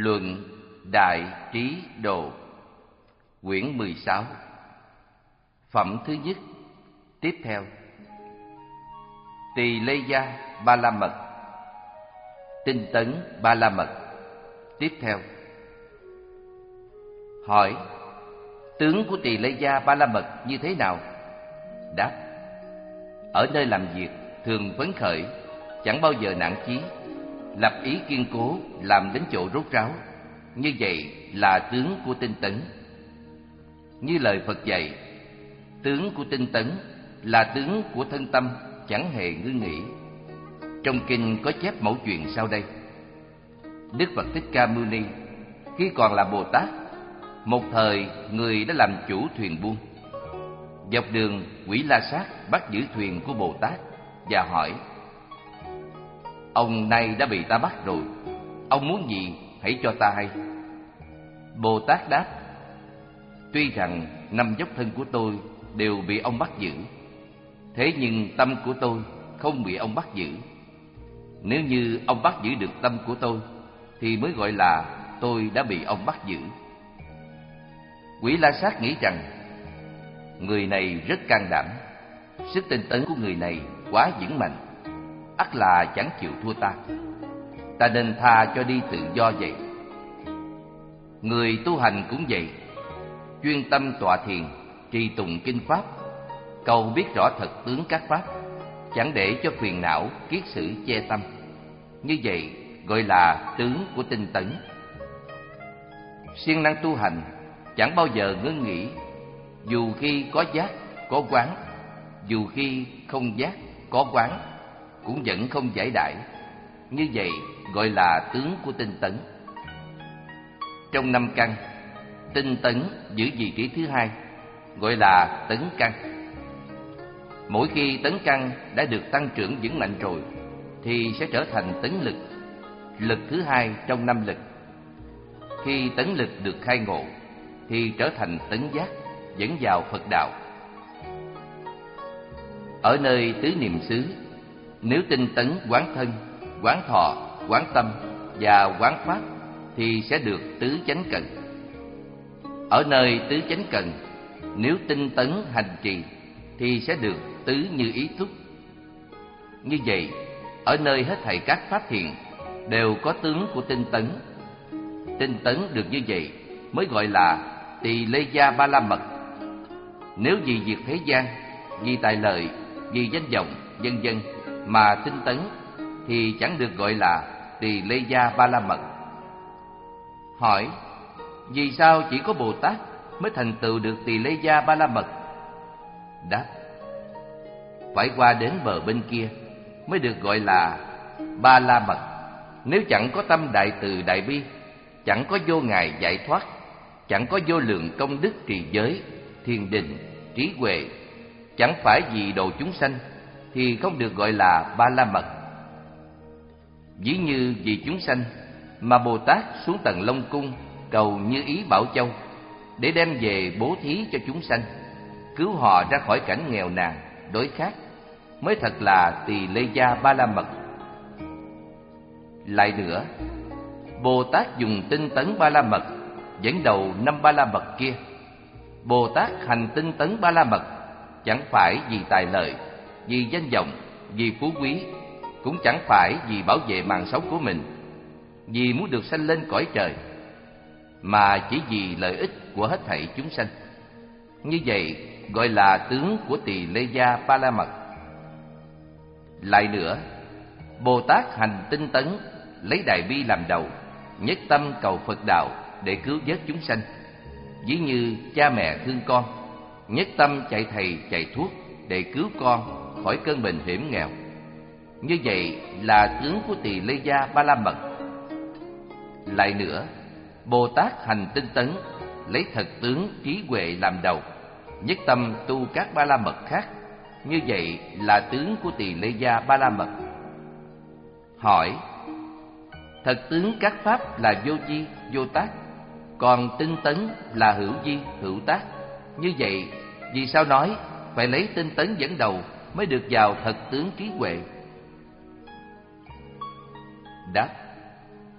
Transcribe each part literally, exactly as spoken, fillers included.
Luận Đại Trí Độ, quyển mười sáu, phẩm thứ nhất. Tiếp theo, Tỳ Lê Gia Ba La Mật, Tinh Tấn Ba La Mật. Tiếp theo, hỏi: tướng của Tỳ Lê Gia Ba La Mật như thế nào? Đáp: ở nơi làm việc thường phấn khởi, chẳng bao giờ nản chí, lập ý kiên cố, làm đến chỗ rốt ráo. Như vậy là tướng của tinh tấn. Như lời Phật dạy, tướng của tinh tấn là tướng của thân tâm chẳng hề ngưng nghỉ. Trong kinh có chép mẫu chuyện sau đây. Đức Phật Thích Ca Mâu Ni khi còn là Bồ Tát, một thời người đã làm chủ thuyền buôn. Dọc đường, Quỷ La Sát bắt giữ thuyền của Bồ Tát và hỏi: ông nay đã bị ta bắt rồi, ông muốn gì hãy cho ta hay. Bồ Tát đáp: tuy rằng năm dốc thân của tôi đều bị ông bắt giữ, thế nhưng tâm của tôi không bị ông bắt giữ. Nếu như ông bắt giữ được tâm của tôi thì mới gọi là tôi đã bị ông bắt giữ. Quỷ La Sát nghĩ rằng người này rất can đảm, sức tinh tấn của người này quá vững mạnh, ắt là chẳng chịu thua ta, ta nên tha cho đi tự do vậy. Người tu hành cũng vậy, chuyên tâm tọa thiền, trì tụng kinh pháp, cầu biết rõ thật tướng các pháp, chẳng để cho phiền não kiết sử che tâm. Như vậy gọi là tướng của tinh tấn. Siêng năng tu hành, chẳng bao giờ ngưng nghỉ, dù khi có giác có quán, dù khi không giác có quán, cũng vẫn không giải đãi. Như vậy gọi là tướng của tinh tấn. Trong năm căn, tinh tấn giữ vị trí thứ hai, gọi là tấn căn. Mỗi khi tấn căn đã được tăng trưởng vững mạnh rồi thì sẽ trở thành tấn lực, lực thứ hai trong năm lực. Khi tấn lực được khai ngộ thì trở thành tấn giác, dẫn vào Phật đạo. Ở nơi tứ niệm xứ, nếu tinh tấn quán thân, quán thọ, quán tâm và quán pháp thì sẽ được tứ chánh cần. Ở nơi tứ chánh cần, nếu tinh tấn hành trì thì sẽ được tứ như ý túc. Như vậy, ở nơi hết thảy các pháp thiện đều có tướng của tinh tấn. Tinh tấn được như vậy mới gọi là Tỳ Lê Gia Ba La Mật. Nếu vì việc thế gian, vì tài lợi, vì danh vọng, vân vân mà tinh tấn thì chẳng được gọi là Tỳ Lê Gia Ba La Mật. Hỏi: vì sao chỉ có Bồ Tát mới thành tựu được Tỳ Lê Gia Ba La Mật? Đáp: phải qua đến bờ bên kia mới được gọi là Ba La Mật. Nếu chẳng có tâm đại từ đại bi, chẳng có vô ngại giải thoát, chẳng có vô lượng công đức trì giới, thiền định, trí huệ, chẳng phải vì độ chúng sanh thì không được gọi là Ba La Mật. Ví như vì chúng sanh mà Bồ Tát xuống tầng Long Cung cầu Như Ý Bảo Châu để đem về bố thí cho chúng sanh, cứu họ ra khỏi cảnh nghèo nàn, đói khát, mới thật là Tỳ Lê Gia Ba La Mật. Lại nữa, Bồ Tát dùng tinh tấn Ba La Mật dẫn đầu năm Ba La Mật kia. Bồ Tát hành tinh tấn Ba La Mật chẳng phải vì tài lợi, vì danh vọng, vì phú quý, cũng chẳng phải vì bảo vệ mạng sống của mình, vì muốn được sanh lên cõi trời, mà chỉ vì lợi ích của hết thảy chúng sanh. Như vậy gọi là tướng của Tỳ Lê Gia Ba La Mật. Lại nữa, Bồ Tát hành tinh tấn lấy đại bi làm đầu, nhất tâm cầu Phật đạo để cứu vớt chúng sanh. Ví như cha mẹ thương con, nhất tâm chạy thầy chạy thuốc để cứu con khỏi cơn bệnh hiểm nghèo. Như vậy là tướng của Tỳ Lê Gia Ba La Mật. Lại nữa, Bồ Tát hành tinh tấn lấy thật tướng trí huệ làm đầu, nhất tâm tu các Ba La Mật khác. Như vậy là tướng của Tỳ Lê Gia Ba La Mật. Hỏi: thật tướng các pháp là vô vi, vô tác, còn tinh tấn là hữu vi, hữu tác. Như vậy, vì sao nói phải lấy tinh tấn dẫn đầu mới được vào thật tướng trí huệ? Đáp: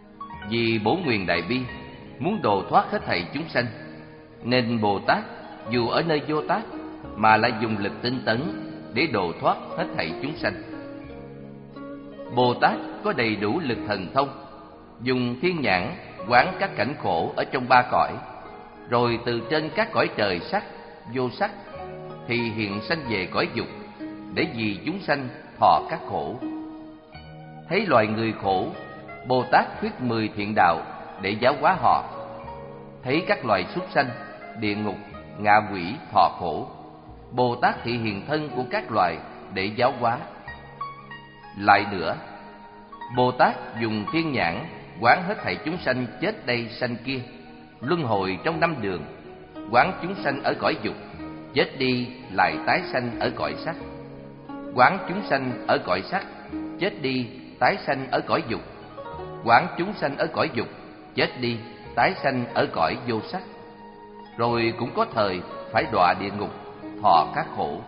Vì bổ nguyện đại bi, muốn độ thoát hết thảy chúng sanh, nên Bồ Tát dù ở nơi vô tác mà lại dùng lực tinh tấn để độ thoát hết thảy chúng sanh. Bồ Tát có đầy đủ lực thần thông, dùng thiên nhãn quán các cảnh khổ ở trong ba cõi, rồi từ trên các cõi trời sắc, vô sắc thì hiện sanh về cõi dục, để vì chúng sanh thọ các khổ. Thấy loài người khổ, Bồ Tát thuyết mười thiện đạo để giáo hóa họ. Thấy các loài súc sanh, địa ngục, ngạ quỷ thọ khổ, Bồ Tát thị hiện thân của các loài để giáo hóa. Lại nữa, Bồ Tát dùng thiên nhãn quán hết thảy chúng sanh chết đây sanh kia, luân hồi trong năm đường, quán chúng sanh ở cõi dục, chết đi lại tái sanh ở cõi sắc, quán chúng sanh ở cõi sắc, chết đi tái sanh ở cõi dục, quán chúng sanh ở cõi dục, chết đi tái sanh ở cõi vô sắc. Rồi cũng có thời phải đọa địa ngục, thọ các khổ.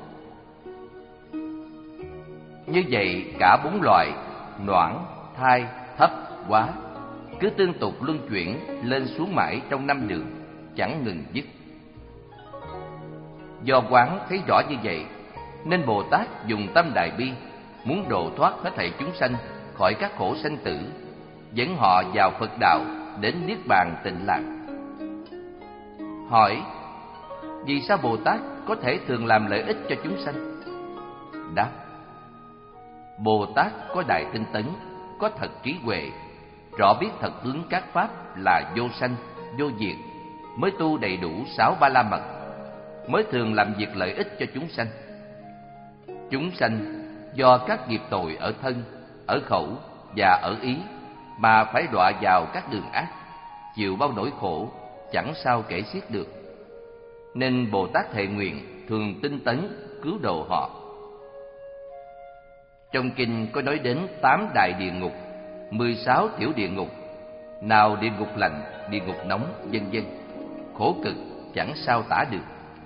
Như vậy cả bốn loại noãn, thai, thấp, hóa cứ tương tục luân chuyển lên xuống mãi trong năm đường, chẳng ngừng dứt. Do quán thấy rõ như vậy, nên Bồ Tát dùng tâm đại bi, muốn độ thoát hết thảy chúng sanh khỏi các khổ sanh tử, dẫn họ vào Phật đạo đến niết bàn tịnh lạc. Hỏi: vì sao Bồ Tát có thể thường làm lợi ích cho chúng sanh? Đáp: Bồ Tát có đại tinh tấn, có thật trí huệ, rõ biết thật tướng các pháp là vô sanh, vô diệt, mới tu đầy đủ sáu ba la mật, mới thường làm việc lợi ích cho chúng sanh. Chúng sanh do các nghiệp tội ở thân, ở khẩu và ở ý mà phải đọa vào các đường ác, chịu bao nỗi khổ chẳng sao kể xiết được. Nên Bồ Tát thệ nguyện thường tinh tấn cứu độ họ. Trong kinh có nói đến tám đại địa ngục, mười sáu tiểu địa ngục, nào địa ngục lạnh, địa ngục nóng, vân vân, khổ cực chẳng sao tả được.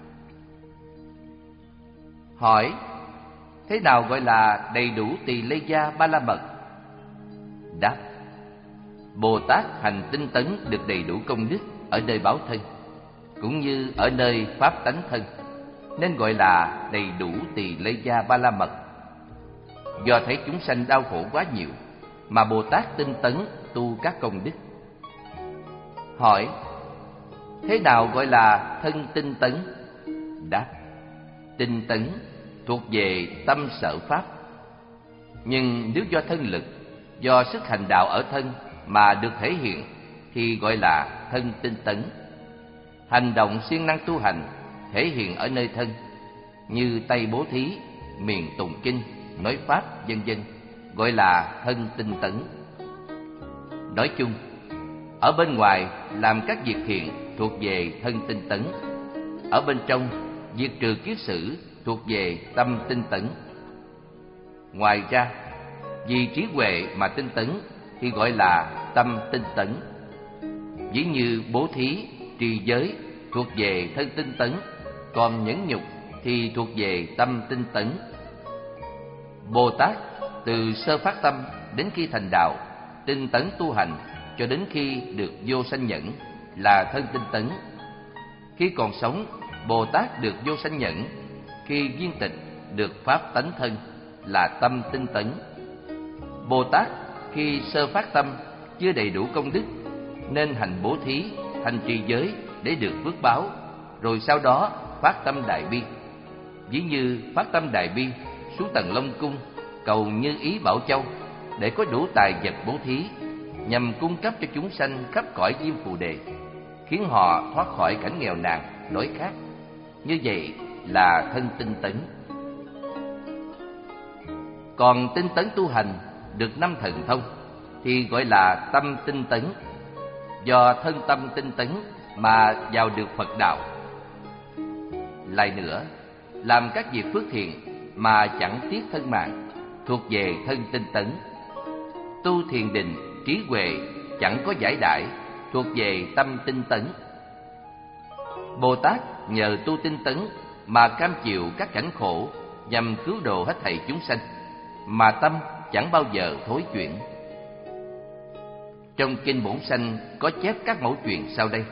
Hỏi: thế nào gọi là đầy đủ tỳ lê gia ba la mật? Đáp: Bồ Tát hành tinh tấn được đầy đủ công đức ở nơi báo thân, cũng như ở nơi pháp tánh thân, nên gọi là đầy đủ tỳ lê gia ba la mật. Do thấy chúng sanh đau khổ quá nhiều mà Bồ Tát tinh tấn tu các công đức. Hỏi: thế nào gọi là thân tinh tấn? Đáp: tinh tấn thuộc về tâm sở pháp. Nhưng nếu do thân lực, do sức hành đạo ở thân mà được thể hiện thì gọi là thân tinh tấn. Hành động siêng năng tu hành thể hiện ở nơi thân, như tay bố thí, miệng tụng kinh, nói pháp, vân vân, gọi là thân tinh tấn. Nói chung, ở bên ngoài làm các việc thiện thuộc về thân tinh tấn, ở bên trong diệt trừ kiết sử thuộc về tâm tinh tấn. Ngoài ra, vì trí huệ mà tinh tấn thì gọi là tâm tinh tấn. Ví như bố thí, trì giới thuộc về thân tinh tấn, còn nhẫn nhục thì thuộc về tâm tinh tấn. Bồ Tát từ sơ phát tâm đến khi thành đạo, tinh tấn tu hành cho đến khi được vô sanh nhẫn là thân tinh tấn. Khi còn sống, Bồ Tát được vô sanh nhẫn, khi viên tịch được pháp tánh thân là tâm tinh tấn. Bồ Tát khi sơ phát tâm chưa đầy đủ công đức nên hành bố thí, hành trì giới để được phước báo, rồi sau đó phát tâm đại bi. Ví như phát tâm đại bi xuống tầng Long Cung cầu Như Ý Bảo Châu để có đủ tài vật bố thí, nhằm cung cấp cho chúng sanh khắp cõi Diêm Phù Đề, khiến họ thoát khỏi cảnh nghèo nàn, đói khát. Như vậy là thân tinh tấn. Còn tinh tấn tu hành được năm thần thông thì gọi là tâm tinh tấn. Do thân tâm tinh tấn mà vào được Phật đạo. Lại nữa, làm các việc phước thiện mà chẳng tiếc thân mạng thuộc về thân tinh tấn. Tu thiền định, trí huệ chẳng có giải đãi thuộc về tâm tinh tấn. Bồ Tát nhờ tu tinh tấn mà cam chịu các cảnh khổ nhằm cứu độ hết thảy chúng sanh, mà tâm chẳng bao giờ thối chuyển. Trong kinh Bổn Sanh có chép các mẫu chuyện sau đây.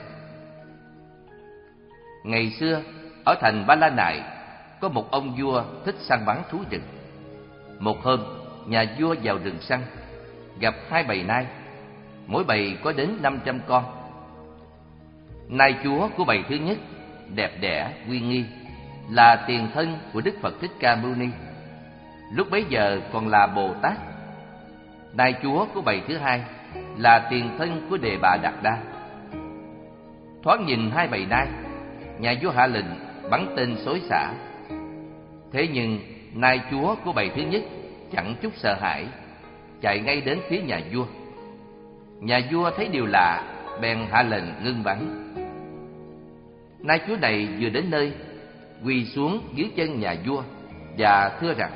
Ngày xưa, ở thành Ba La Nại, có một ông vua thích săn bắn thú rừng. Một hôm, nhà vua vào rừng săn, gặp hai bầy nai, mỗi bầy có đến năm trăm con. Nai chúa của bầy thứ nhất, đẹp đẽ, uy nghi, là tiền thân của Đức Phật Thích Ca Mâu Ni, lúc bấy giờ còn là Bồ Tát. Nai chúa của bầy thứ hai là tiền thân của Đề Bà Đạt Đa. Thoáng nhìn hai bầy nai, nhà vua hạ lệnh bắn tên xối xả. Thế nhưng nai chúa của bầy thứ nhất chẳng chút sợ hãi, chạy ngay đến phía nhà vua. Nhà vua thấy điều lạ, bèn hạ lệnh ngưng bắn. Nai chúa này vừa đến nơi, quỳ xuống dưới chân nhà vua và thưa rằng: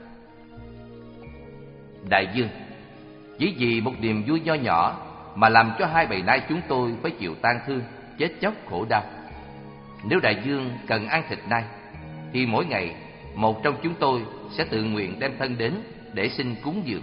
Đại vương, chỉ vì một niềm vui nho nhỏ mà làm cho hai bầy nai chúng tôi phải chịu tang thương, chết chóc khổ đau. Nếu đại vương cần ăn thịt nai, thì mỗi ngày một trong chúng tôi sẽ tự nguyện đem thân đến để xin cúng dường.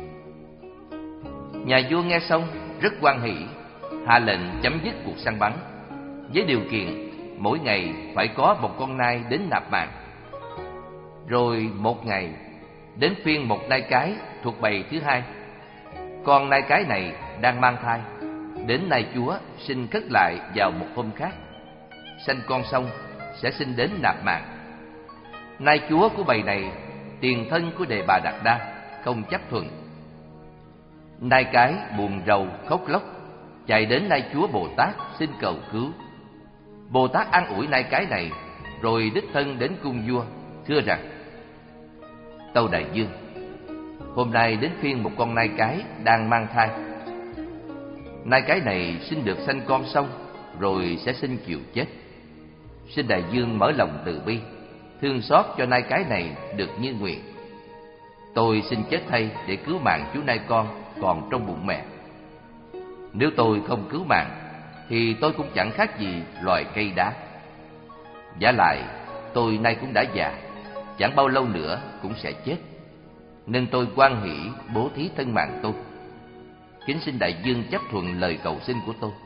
Nhà vua nghe xong rất hoan hỉ, hạ lệnh chấm dứt cuộc săn bắn, với điều kiện mỗi ngày phải có một con nai đến nạp mạng. Rồi một ngày đến phiên một nai cái thuộc bầy thứ hai. Con nai cái này đang mang thai, đến nai chúa xin cất lại vào một hôm khác. Sanh con xong sẽ xin đến nạp mạng. Nai chúa của bầy này, tiền thân của Đề Bà Đạt Đa, không chấp thuận. Nai cái buồn rầu khóc lóc, chạy đến nai chúa Bồ Tát xin cầu cứu. Bồ Tát an ủi nai cái này, rồi đích thân đến cung vua, thưa rằng: Tâu đại vương, hôm nay đến phiên một con nai cái đang mang thai. Nai cái này xin được sanh con xong, rồi sẽ xin chịu chết. Xin đại vương mở lòng từ bi, thương xót cho nai cái này được như nguyện. Tôi xin chết thay để cứu mạng chú nai con còn trong bụng mẹ. Nếu tôi không cứu mạng, thì tôi cũng chẳng khác gì loài cây đá. Vả lại, tôi nay cũng đã già, chẳng bao lâu nữa cũng sẽ chết, nên tôi hoan hỷ bố thí thân mạng tôi. Kính xin đại vương chấp thuận lời cầu xin của tôi.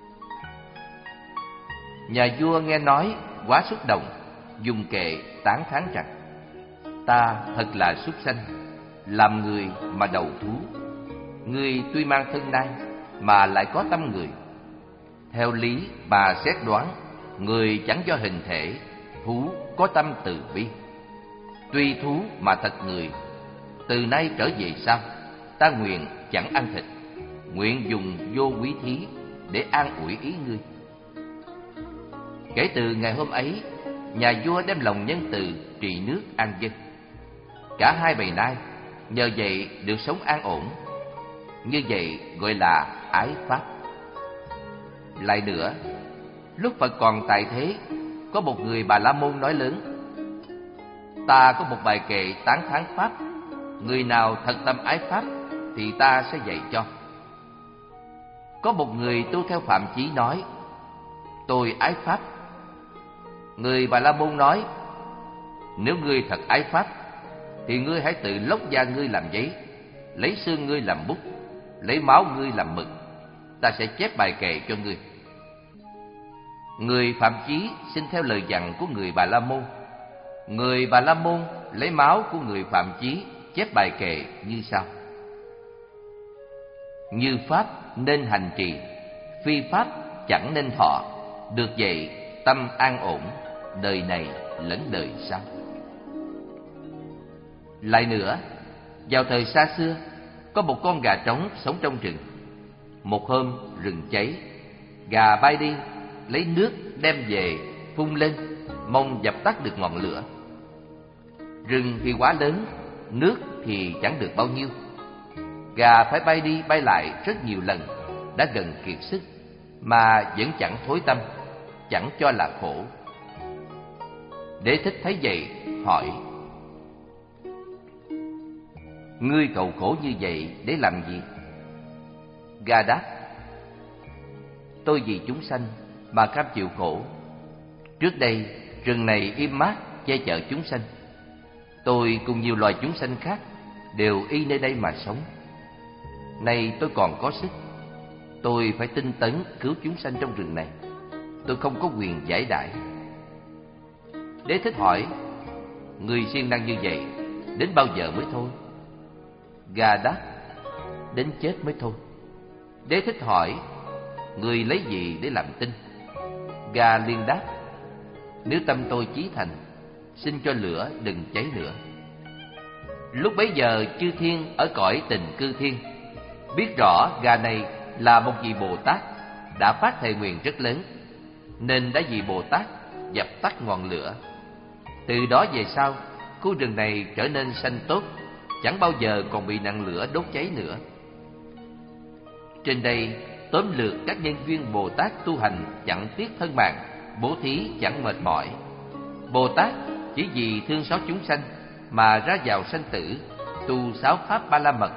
Nhà vua nghe nói quá xúc động, dùng kệ tán thán rằng: Ta thật là súc sanh, làm người mà đầu thú. Ngươi tuy mang thân nai mà lại có tâm người. Theo lý mà xét đoán, người chẳng do hình thể, thú có tâm từ bi. Tuy thú mà thật người. Từ nay trở về sau, ta nguyện chẳng ăn thịt, nguyện dùng vô quý thí để an ủi ý ngươi. Kể từ ngày hôm ấy, nhà vua đem lòng nhân từ trị nước an dân. Cả hai bầy nai nhờ vậy được sống an ổn. Như vậy gọi là ái pháp. Lại nữa, lúc Phật còn tại thế, có một người Bà La Môn nói lớn: Ta có một bài kệ tán thán pháp, người nào thật tâm ái pháp thì ta sẽ dạy cho. Có một người tu theo Phạm Chí nói: Tôi ái pháp. Người Bà La Môn nói: Nếu ngươi thật ái pháp, thì ngươi hãy tự lóc da ngươi làm giấy, lấy xương ngươi làm bút, lấy máu ngươi làm mực, ta sẽ chép bài kệ cho ngươi. Người Phạm Chí xin theo lời dặn của người Bà La Môn. Người Bà La Môn lấy máu của người Phạm Chí chép bài kệ như sau: Như pháp nên hành trì, phi pháp chẳng nên thọ. Được vậy tâm an ổn, đời này lẫn đời sau. Lại nữa, vào thời xa xưa, có một con gà trống sống trong rừng. Một hôm rừng cháy, gà bay đi lấy nước đem về phun lên, mong dập tắt được ngọn lửa. Rừng thì quá lớn, nước thì chẳng được bao nhiêu. Gà phải bay đi bay lại rất nhiều lần, đã gần kiệt sức, mà vẫn chẳng thối tâm, chẳng cho là khổ. Đế thích thấy vậy hỏi: Ngươi cầu khổ như vậy để làm gì? Gà đáp: Tôi vì chúng sanh mà cam chịu khổ. Trước đây rừng này im mát che chở chúng sanh. Tôi cùng nhiều loài chúng sanh khác đều y nơi đây mà sống. Nay tôi còn có sức, tôi phải tinh tấn cứu chúng sanh trong rừng này. Tôi không có quyền giải đãi. Đế thích hỏi: người siêng năng như vậy, đến bao giờ mới thôi? Gà đáp: đến chết mới thôi. Đế thích hỏi: người lấy gì để làm tin? Gà liền đáp: nếu tâm tôi chí thành, xin cho lửa đừng cháy nữa. Lúc bấy giờ chư thiên ở cõi tình cư thiên biết rõ gà này là một vị Bồ Tát đã phát thệ nguyện rất lớn, nên đã vì Bồ Tát dập tắt ngọn lửa. Từ đó về sau, khu rừng này trở nên xanh tốt, chẳng bao giờ còn bị nạn lửa đốt cháy nữa. Trên đây tóm lược các nhân duyên Bồ Tát tu hành chẳng tiếc thân mạng, bố thí chẳng mệt mỏi. Bồ Tát chỉ vì thương xót chúng sanh mà ra vào sanh tử, tu sáu pháp ba la mật.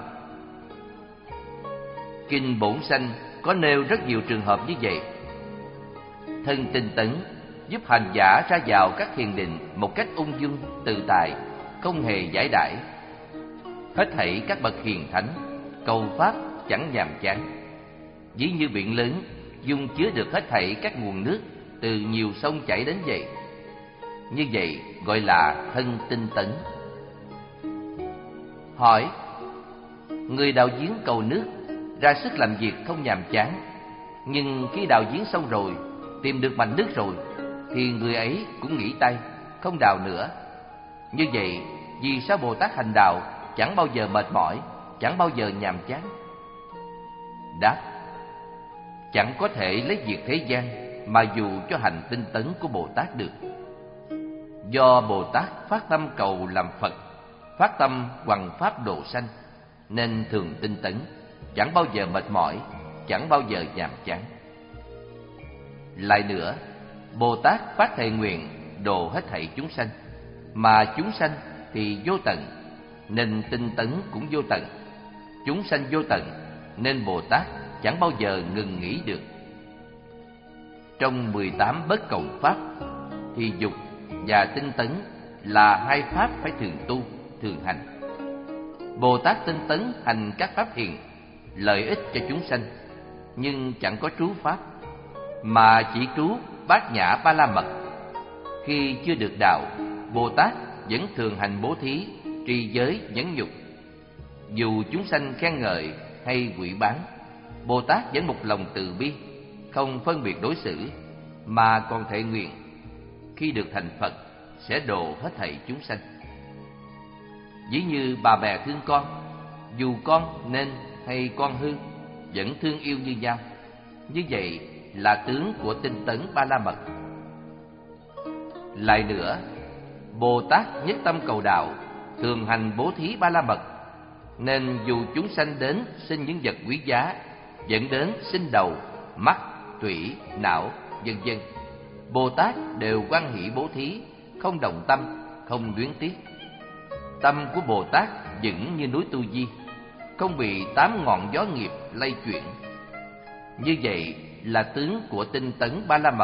Kinh Bổn Sanh có nêu rất nhiều trường hợp như vậy. Thân tinh tấn giúp hành giả ra vào các thiền định một cách ung dung tự tại, không hề giải đãi. Hết thảy các bậc hiền thánh cầu pháp chẳng nhàm chán, ví như biển lớn dung chứa được hết thảy các nguồn nước từ nhiều sông chảy đến vậy. Như vậy gọi là thân tinh tấn. Hỏi: người đào giếng cầu nước ra sức làm việc không nhàm chán, nhưng khi đào giếng xong rồi, tìm được mạch nước rồi, thì người ấy cũng nghỉ tay, không đào nữa. Như vậy, vì sao Bồ Tát hành đạo chẳng bao giờ mệt mỏi, chẳng bao giờ nhàm chán? Đáp: chẳng có thể lấy việc thế gian mà dù cho hành tinh tấn của Bồ Tát được. Do Bồ Tát phát tâm cầu làm Phật, phát tâm hoằng pháp độ sanh, nên thường tinh tấn, chẳng bao giờ mệt mỏi, chẳng bao giờ nhàm chán. Lại nữa, Bồ Tát phát thệ nguyện độ hết thảy chúng sanh, mà chúng sanh thì vô tận, nên tinh tấn cũng vô tận. Chúng sanh vô tận, nên Bồ Tát chẳng bao giờ ngừng nghỉ được. Trong mười tám bất cộng pháp thì dục và tinh tấn là hai pháp phải thường tu, thường hành. Bồ Tát tinh tấn hành các pháp thiền, lợi ích cho chúng sanh, nhưng chẳng có trú pháp, mà chỉ trú bát nhã ba la mật. Khi chưa được đạo, Bồ Tát vẫn thường hành bố thí, trì giới, nhẫn nhục. Dù chúng sanh khen ngợi hay quỷ bán, Bồ Tát vẫn một lòng từ bi, không phân biệt đối xử, mà còn thệ nguyện khi được thành Phật sẽ độ hết thảy chúng sanh. Ví như bà mẹ thương con, dù con nên hay con hư, vẫn thương yêu như nhau. Như vậy là tướng của tinh tấn ba la mật. Lại nữa, Bồ Tát nhất tâm cầu đạo, thường hành bố thí ba la mật, nên dù chúng sanh đến xin những vật quý giá, dẫn đến xin đầu, mắt, tủy, não, vân vân, Bồ Tát đều hoan hỷ bố thí, không động tâm, không luyến tiếc. Tâm của Bồ Tát vững như núi Tu Di, không bị tám ngọn gió nghiệp lay chuyển. Như vậy là tướng của tinh tấn ba la mật.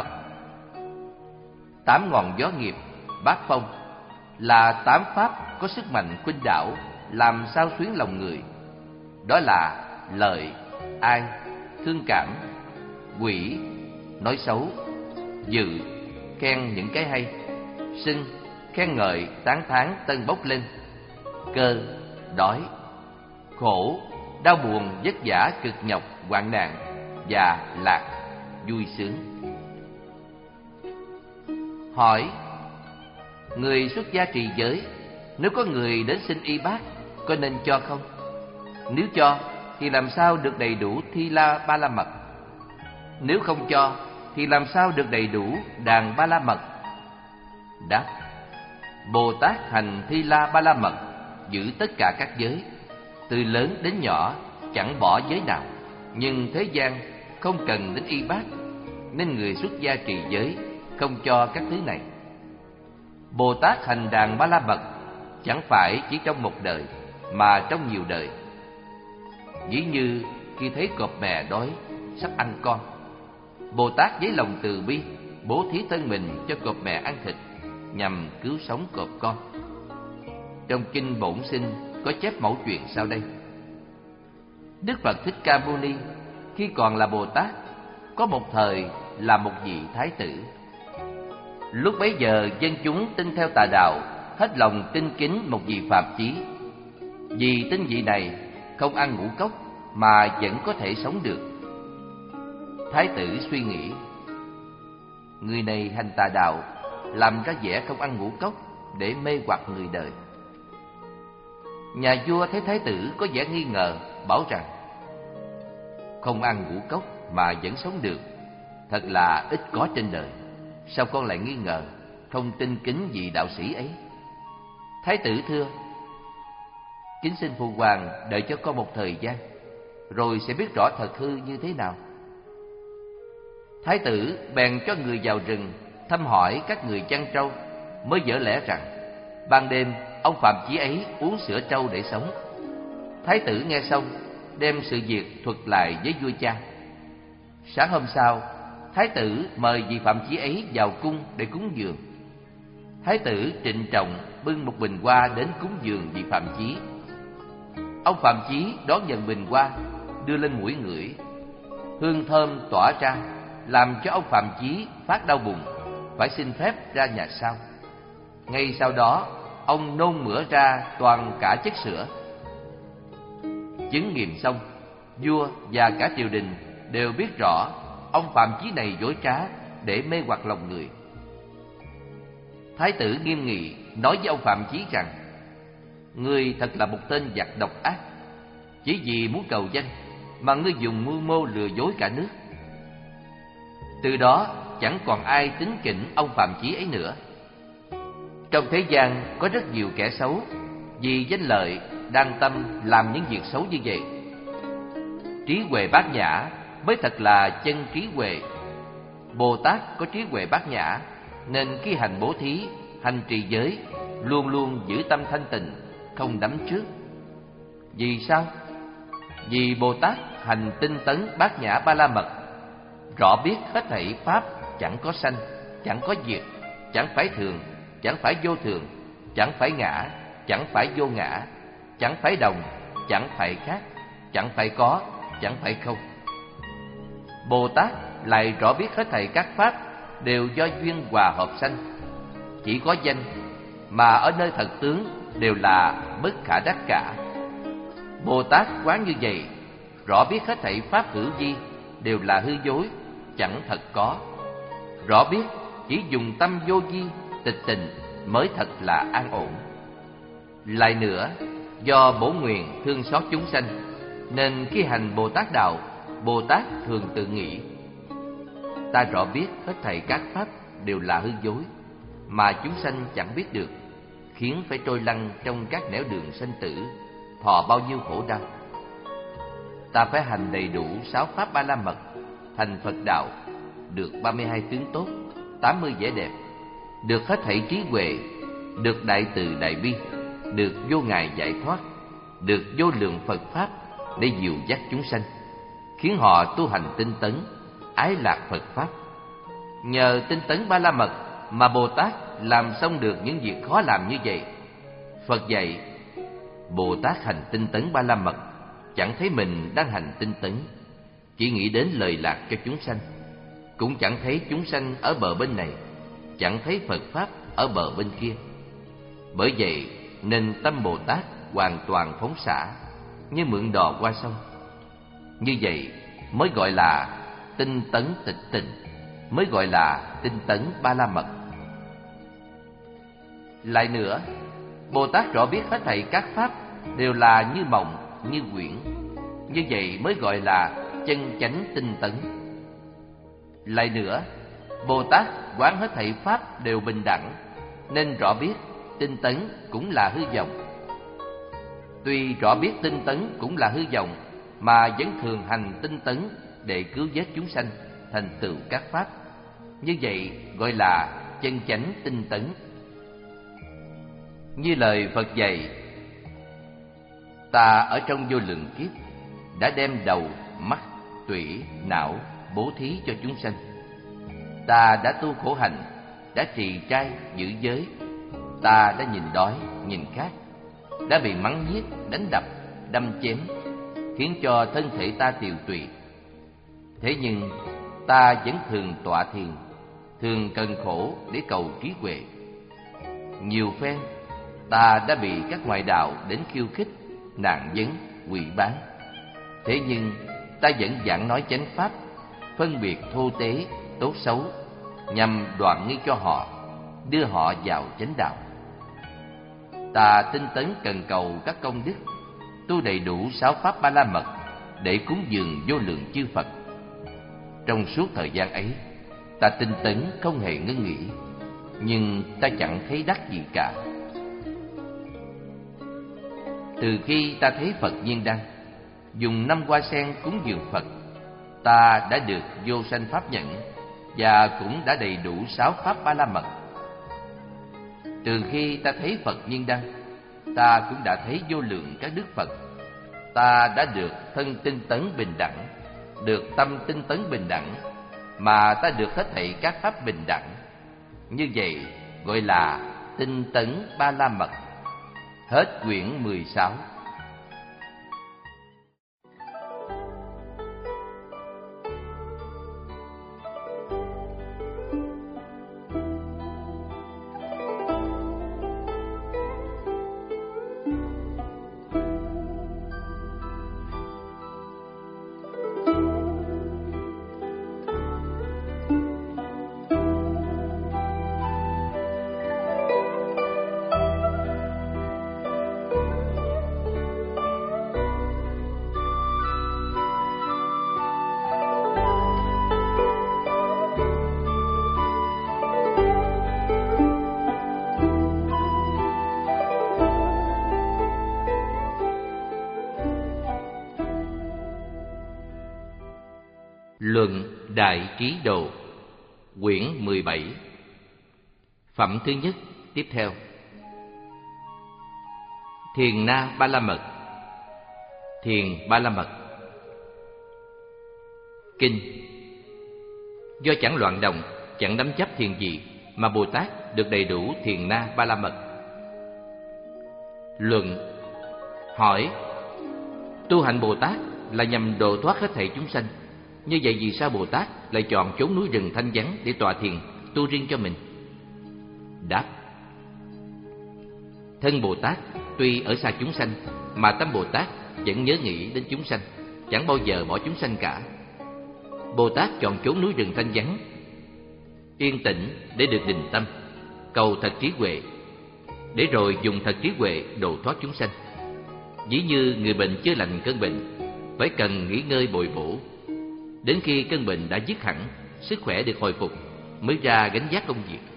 Tám ngọn gió nghiệp, bát phong, là tám pháp có sức mạnh khuynh đảo, làm sao xuyến lòng người. Đó là lợi, ai, thương cảm, quỷ, nói xấu, dự, khen những cái hay, xưng, khen ngợi, tán thán tân bốc lên, cơ, đói, khổ, đau buồn, vất vả, cực nhọc, hoạn nạn, và lạc, vui sướng. Hỏi: người xuất gia trì giới, nếu có người đến xin y bát, có nên cho không? Nếu cho thì làm sao được đầy đủ thi la ba la mật? Nếu không cho thì làm sao được đầy đủ đàn ba la mật? Đáp: Bồ Tát hành thi la ba la mật, giữ tất cả các giới, từ lớn đến nhỏ, chẳng bỏ giới nào. Nhưng thế gian không cần đến y bát, nên người xuất gia trì giới không cho các thứ này. Bồ Tát hành đàn ba la mật chẳng phải chỉ trong một đời, mà trong nhiều đời. Ví như khi thấy cọp mẹ đói sắp ăn con, Bồ Tát với lòng từ bi bố thí thân mình cho cọp mẹ ăn thịt, nhằm cứu sống cọp con. Trong kinh Bổn Sinh có chép mẫu chuyện sau đây: Đức Phật Thích Ca Mâu Ni khi còn là Bồ Tát, có một thời là một vị thái tử. Lúc bấy giờ dân chúng tin theo tà đạo, hết lòng tin kính một vị Phạm Chí. Vì tin vị này không ăn ngũ cốc mà vẫn có thể sống được. Thái tử suy nghĩ, người này hành tà đạo, làm ra vẻ không ăn ngũ cốc để mê hoặc người đời. Nhà vua thấy thái tử có vẻ nghi ngờ, bảo rằng không ăn ngũ cốc mà vẫn sống được, thật là ít có trên đời. Sao con lại nghi ngờ, không tin kính vị đạo sĩ ấy? Thái tử thưa, kính xin phụ hoàng đợi cho con một thời gian, rồi sẽ biết rõ thật hư như thế nào. Thái tử bèn cho người vào rừng thăm hỏi các người chăn trâu, mới vỡ lẽ rằng ban đêm ông Phạm Chí ấy uống sữa trâu để sống. Thái tử nghe xong, đem sự việc thuật lại với vua cha. Sáng hôm sau, thái tử mời vị Phạm Chí ấy vào cung để cúng dường. Thái tử trịnh trọng bưng một bình hoa đến cúng dường vị Phạm Chí. Ông Phạm Chí đón nhận bình hoa, đưa lên mũi ngửi. Hương thơm tỏa ra, làm cho ông Phạm Chí phát đau bụng, phải xin phép ra nhà sau. Ngay sau đó, ông nôn mửa ra toàn cả chất sữa. Chứng nghiệm xong, vua và cả triều đình đều biết rõ ông Phạm Chí này dối trá để mê hoặc lòng người. Thái tử nghiêm nghị nói với ông Phạm Chí rằng, ngươi thật là một tên giặc độc ác, chỉ vì muốn cầu danh mà ngươi dùng mưu mô lừa dối cả nước. Từ đó chẳng còn ai tín kính ông Phạm Chí ấy nữa. Trong thế gian có rất nhiều kẻ xấu, vì danh lợi đang tâm làm những việc xấu như vậy. Trí huệ bát nhã mới thật là chân trí huệ. Bồ Tát có trí huệ bát nhã, nên khi hành bố thí, hành trì giới, luôn luôn giữ tâm thanh tịnh, không đắm trước. Vì sao? Vì Bồ Tát hành tinh tấn bát nhã ba la mật, rõ biết hết thảy pháp chẳng có sanh, chẳng có diệt, chẳng phải thường, chẳng phải vô thường, chẳng phải ngã, chẳng phải vô ngã, chẳng phải đồng, chẳng phải khác, chẳng phải có, chẳng phải không. Bồ Tát lại rõ biết hết thảy các pháp đều do duyên hòa hợp sanh, chỉ có danh, mà ở nơi thật tướng đều là bất khả đắc cả. Bồ Tát quán như vậy, rõ biết hết thảy pháp hữu vi đều là hư dối, chẳng thật có. Rõ biết chỉ dùng tâm vô vi, tịch tịnh mới thật là an ổn. Lại nữa, do bổ nguyện thương xót chúng sanh, nên khi hành Bồ Tát đạo, Bồ Tát thường tự nghĩ, ta rõ biết hết thảy các pháp đều là hư dối, mà chúng sanh chẳng biết được, khiến phải trôi lăn trong các nẻo đường sanh tử, thọ bao nhiêu khổ đau. Ta phải hành đầy đủ sáu pháp ba la mật, thành Phật đạo, được ba mươi hai tướng tốt, tám mươi vẻ đẹp, được hết thảy trí huệ, được đại từ đại bi, được vô ngại giải thoát, được vô lượng Phật pháp để dìu dắt chúng sanh, khiến họ tu hành tinh tấn, ái lạc Phật pháp. Nhờ tinh tấn ba la mật mà Bồ Tát làm xong được những việc khó làm như vậy. Phật dạy, Bồ Tát hành tinh tấn ba la mật, chẳng thấy mình đang hành tinh tấn, chỉ nghĩ đến lời lạc cho chúng sanh, cũng chẳng thấy chúng sanh ở bờ bên này, chẳng thấy Phật pháp ở bờ bên kia. Bởi vậy nên tâm Bồ Tát hoàn toàn phóng xả, như mượn đò qua sông. Như vậy mới gọi là tinh tấn tịch tịnh, mới gọi là tinh tấn ba la mật. Lại nữa, Bồ Tát rõ biết hết thảy các pháp đều là như mộng, như quyển. Như vậy mới gọi là chân chánh tinh tấn. Lại nữa, Bồ Tát quán hết thảy pháp đều bình đẳng, nên rõ biết tinh tấn cũng là hư vọng. Tuy rõ biết tinh tấn cũng là hư vọng, mà vẫn thường hành tinh tấn để cứu vớt chúng sanh, thành tựu các pháp. Như vậy gọi là chân chánh tinh tấn. Như lời Phật dạy, ta ở trong vô lượng kiếp đã đem đầu, mắt, tủy, não bố thí cho chúng sanh. Ta đã tu khổ hạnh, đã trì trai, giữ giới. Ta đã nhìn đói, nhìn khát, đã bị mắng nhiếc, đánh đập, đâm chém, khiến cho thân thể ta tiều tụy. Thế nhưng ta vẫn thường tọa thiền, thường cần khổ để cầu trí huệ. Nhiều phen ta đã bị các ngoại đạo đến khiêu khích, nạn vấn, quỷ bán. Thế nhưng ta vẫn giảng nói chánh pháp, phân biệt thô tế, tốt xấu, nhằm đoạn nghi cho họ, đưa họ vào chánh đạo. Ta tinh tấn cần cầu các công đức, tu đầy đủ sáu pháp ba la mật để cúng dường vô lượng chư Phật. Trong suốt thời gian ấy, ta tinh tấn không hề ngưng nghỉ, nhưng ta chẳng thấy đắc gì cả. Từ khi ta thấy Phật Nhiên Đăng dùng năm hoa sen cúng dường Phật, ta đã được vô sanh pháp nhẫn và cũng đã đầy đủ sáu pháp ba la mật. Từ khi ta thấy Phật Nhiên Đăng, ta cũng đã thấy vô lượng các đức Phật. Ta đã được thân tinh tấn bình đẳng, được tâm tinh tấn bình đẳng, mà ta được hết thảy các pháp bình đẳng. Như vậy gọi là tinh tấn ba la mật. Hết quyển mười sáu. Luận Đại Trí Độ, quyển mười bảy. Phẩm thứ nhất tiếp theo. Thiền Na Ba La Mật. Thiền Ba La Mật. Kinh. Do chẳng loạn động, chẳng nắm chấp thiền gì mà Bồ Tát được đầy đủ Thiền Na Ba La Mật. Luận. Hỏi: tu hành Bồ Tát là nhằm độ thoát hết thảy chúng sanh. Như vậy vì sao Bồ Tát lại chọn chốn núi rừng thanh vắng để tọa thiền, tu riêng cho mình? Đáp: thân Bồ Tát tuy ở xa chúng sanh, mà tâm Bồ Tát vẫn nhớ nghĩ đến chúng sanh, chẳng bao giờ bỏ chúng sanh cả. Bồ Tát chọn chốn núi rừng thanh vắng, yên tĩnh để được định tâm, cầu thật trí huệ, để rồi dùng thật trí huệ độ thoát chúng sanh. Ví như người bệnh chưa lành cơn bệnh, phải cần nghỉ ngơi bồi bổ, đến khi cơn bệnh đã dứt hẳn, sức khỏe được hồi phục, mới ra gánh vác công việc.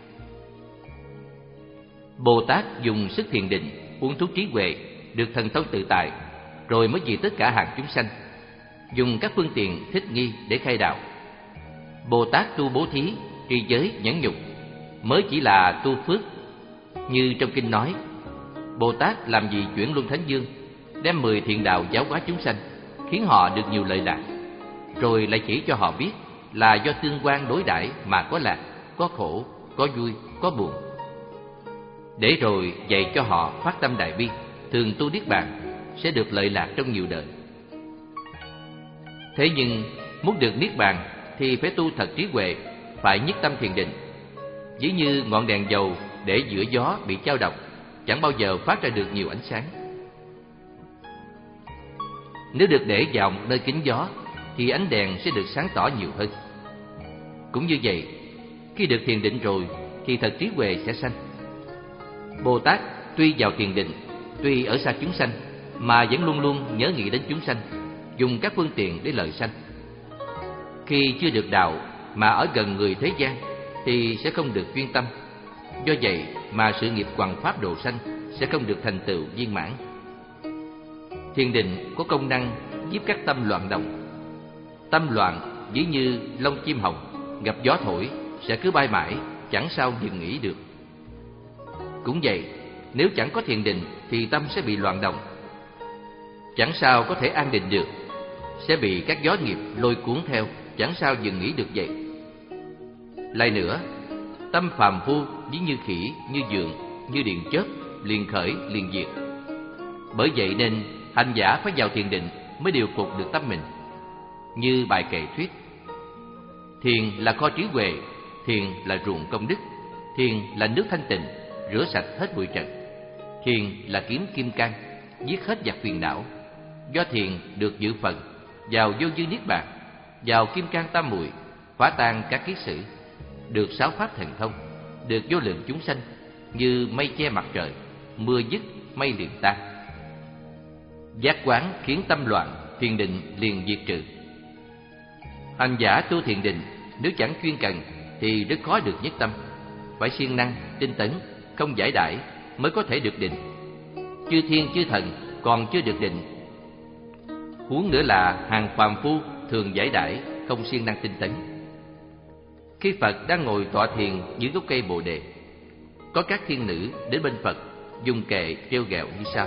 Bồ Tát dùng sức thiền định uốn thúc trí huệ, được thần thông tự tại, rồi mới vì tất cả hạng chúng sanh, dùng các phương tiện thích nghi để khai đạo. Bồ Tát tu bố thí, trì giới, nhẫn nhục, mới chỉ là tu phước. Như trong kinh nói, Bồ Tát làm gì chuyển luân thánh dương, đem mười thiện đạo giáo hóa chúng sanh, khiến họ được nhiều lợi lạc, rồi lại chỉ cho họ biết là do tương quan đối đãi mà có lạc, có khổ, có vui, có buồn, để rồi dạy cho họ phát tâm đại bi, thường tu niết bàn, sẽ được lợi lạc trong nhiều đời. Thế nhưng muốn được niết bàn thì phải tu thật trí huệ, phải nhất tâm thiền định. Ví như ngọn đèn dầu để giữa gió bị chao độc, chẳng bao giờ phát ra được nhiều ánh sáng. Nếu được để vào một nơi kín gió thì ánh đèn sẽ được sáng tỏ nhiều hơn. Cũng như vậy, khi được thiền định rồi thì thật trí huệ sẽ sanh. Bồ Tát tuy vào thiền định, tuy ở xa chúng sanh, mà vẫn luôn luôn nhớ nghĩ đến chúng sanh, dùng các phương tiện để lợi sanh. Khi chưa được đạo mà ở gần người thế gian thì sẽ không được chuyên tâm. Do vậy mà sự nghiệp hoằng pháp độ sanh sẽ không được thành tựu viên mãn. Thiền định có công năng giúp các tâm loạn động. Tâm loạn ví như lông chim hồng gặp gió thổi, sẽ cứ bay mãi, chẳng sao dừng nghỉ được. Cũng vậy, nếu chẳng có thiền định thì tâm sẽ bị loạn động, chẳng sao có thể an định được, sẽ bị các gió nghiệp lôi cuốn theo, chẳng sao dừng nghỉ được vậy. Lại nữa, tâm phàm phu ví như khỉ, như dượng, như điện chớp, liền khởi liền diệt. Bởi vậy nên hành giả phải vào thiền định mới điều phục được tâm mình. Như bài kệ thuyết: Thiền là kho trí huệ, thiền là ruộng công đức, thiền là nước thanh tịnh, rửa sạch hết bụi trần. Thiền là kiếm kim cang, giết hết giặc phiền não. Do thiền được dự phần vào vô dư niết bàn, vào kim cang tam muội, phá tan các kiết sử, được sáu pháp thần thông, được vô lượng chúng sanh, như mây che mặt trời, mưa dứt mây liền tan. Giác quán khiến tâm loạn, thiền định liền diệt trừ. Hành giả tu thiền định, nếu chẳng chuyên cần thì rất khó được nhất tâm, phải siêng năng, tinh tấn, không giải đãi mới có thể được định. Chư thiên chư thần còn chưa được định, huống nữa là hàng phàm phu thường giải đãi, không siêng năng tinh tấn. Khi Phật đang ngồi tọa thiền dưới gốc cây Bồ Đề, có các thiên nữ đến bên Phật dùng kệ trêu ghẹo như sau: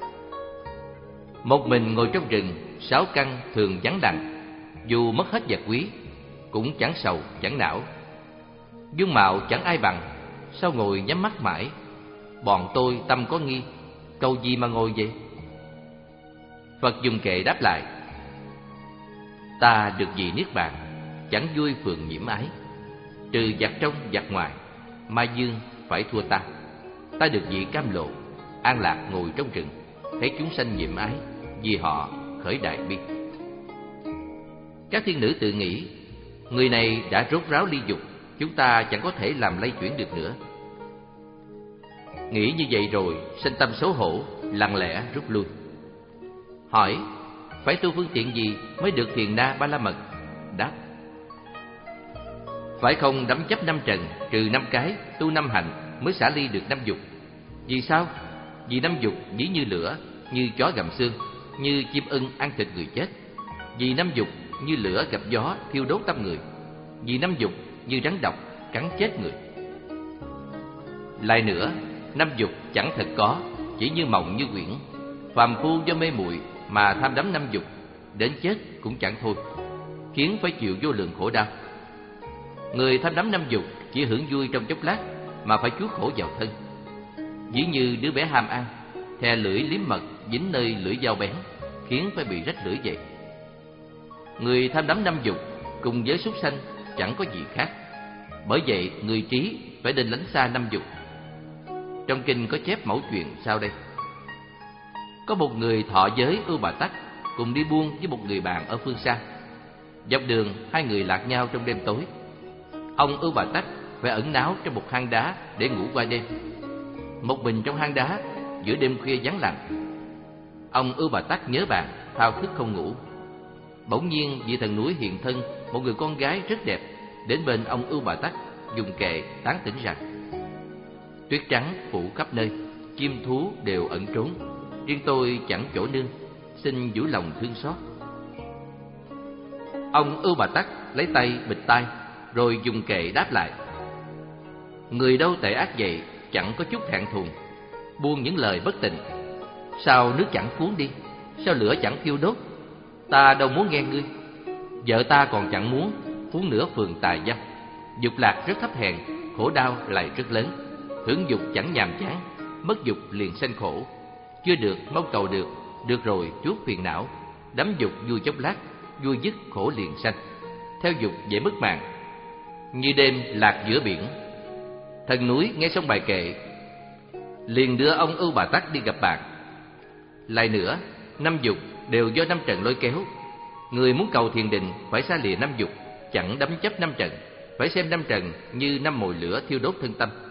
một mình ngồi trong rừng, sáu căn thường vắng đằng, dù mất hết vật quý, cũng chẳng sầu chẳng não. Dung mạo chẳng ai bằng, sao ngồi nhắm mắt mãi? Bọn tôi tâm có nghi, cầu gì mà ngồi vậy? Phật dùng kệ đáp lại: ta được vị niết bàn, chẳng vui phường nhiễm ái. Trừ giặc trong giặc ngoài, ma dương phải thua ta. Ta được vị cam lộ, an lạc ngồi trong rừng, thấy chúng sanh nhiễm ái, vì họ khởi đại bi. Các thiên nữ tự nghĩ, người này đã rốt ráo ly dục, chúng ta chẳng có thể làm lay chuyển được nữa. Nghĩ như vậy rồi, sinh tâm xấu hổ, lặng lẽ rút lui. Hỏi: phải tu phương tiện gì mới được thiền na ba la mật? Đáp: phải không đắm chấp năm trần, trừ năm cái, tu năm hạnh mới xả ly được năm dục. Vì sao? Vì năm dục ví như lửa, như chó gặm xương, như chim ưng ăn thịt người chết. Vì năm dục như lửa gặp gió thiêu đốt tâm người. Vì năm dục như rắn độc cắn chết người. Lại nữa, năm dục chẳng thật có, chỉ như mộng như quyển. Phàm phu do mê muội mà tham đắm năm dục, đến chết cũng chẳng thôi, khiến phải chịu vô lượng khổ đau. Người tham đắm năm dục chỉ hưởng vui trong chốc lát mà phải chuốc khổ vào thân. Ví như đứa bé ham ăn, thè lưỡi liếm mật dính nơi lưỡi dao bén, khiến phải bị rách lưỡi vậy. Người tham đắm năm dục cùng với súc sanh chẳng có gì khác. Bởi vậy người trí phải nên lánh xa năm dục. Trong kinh có chép mẫu chuyện sau đây: có một người thọ giới Ưu Bà Tắc cùng đi buôn với một người bạn ở phương xa. Dọc đường hai người lạc nhau trong đêm tối. Ông Ưu Bà Tắc phải ẩn náu trong một hang đá để ngủ qua đêm. Một mình trong hang đá, giữa đêm khuya vắng lặng, ông Ưu Bà Tắc nhớ bạn, thao thức không ngủ. Bỗng nhiên vị thần núi hiện thân một người con gái rất đẹp, đến bên ông Ưu Bà Tắc dùng kệ tán tỉnh rằng: tuyết trắng phủ khắp nơi, chim thú đều ẩn trốn, riêng tôi chẳng chỗ nương, xin vũ lòng thương xót. Ông Ưu Bà Tắc lấy tay bịt tai, rồi dùng kệ đáp lại: người đâu tệ ác vậy, chẳng có chút thẹn thùng, buông những lời bất tịnh. Sao nước chẳng cuốn đi, sao lửa chẳng thiêu đốt? Ta đâu muốn nghe ngươi. Vợ ta còn chẳng muốn, huống nữa phường tài dâm. Dục lạc rất thấp hèn, khổ đau lại rất lớn. Hưởng dục chẳng nhàm chán, mất dục liền sanh khổ. Chưa được mong cầu được, được rồi chuốc phiền não. Đắm dục vui chốc lát, vui dứt khổ liền sanh. Theo dục dễ mất mạng, như đêm lạc giữa biển. Thần núi nghe xong bài kệ, liền đưa ông Ưu Bà Tắc đi gặp bạn. Lại nữa, năm dục đều do năm trần lôi kéo. Người muốn cầu thiền định phải xa lìa năm dục, chẳng đắm chấp năm trần, phải xem năm trần như năm mồi lửa thiêu đốt thân tâm.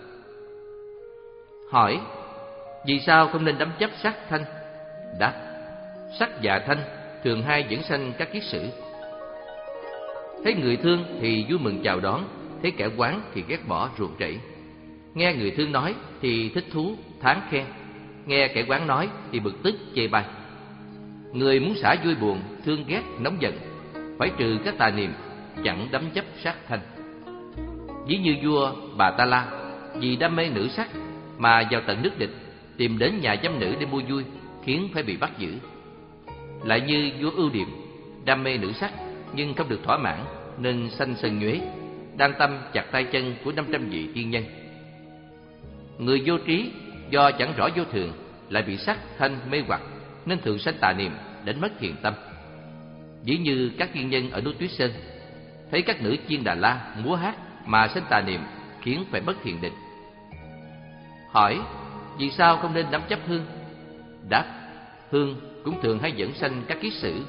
Hỏi: vì sao không nên đắm chấp sắc thanh? Đáp: sắc và thanh thường hay dẫn sanh các kiết sử. Thấy người thương thì vui mừng chào đón, thấy kẻ oán thì ghét bỏ ruồng rẫy. Nghe người thương nói thì thích thú thán khen, nghe kẻ oán nói thì bực tức chê bai. Người muốn xả vui buồn, thương ghét, nóng giận, phải trừ các tà niệm, chẳng đắm chấp sắc thanh. Ví như vua Bà Ta La vì đam mê nữ sắc mà vào tận nước địch, tìm đến nhà giám nữ để mua vui, khiến phải bị bắt giữ. Lại như vua Ưu Điềm đam mê nữ sắc nhưng không được thỏa mãn, nên sanh sân nhuế, đan tâm chặt tay chân của năm trăm vị tiên nhân. Người vô trí do chẳng rõ vô thường, lại bị sắc thanh mê hoặc, nên thường sanh tà niệm, đánh mất thiền tâm. Ví như các tiên nhân ở núi Tuyết Sơn, thấy các nữ chiên Đà La múa hát mà sinh tà niệm, khiến phải bất thiện định. Hỏi: vì sao không nên đắm chấp hương? Đáp: hương cũng thường hay dẫn sanh các kiết sử.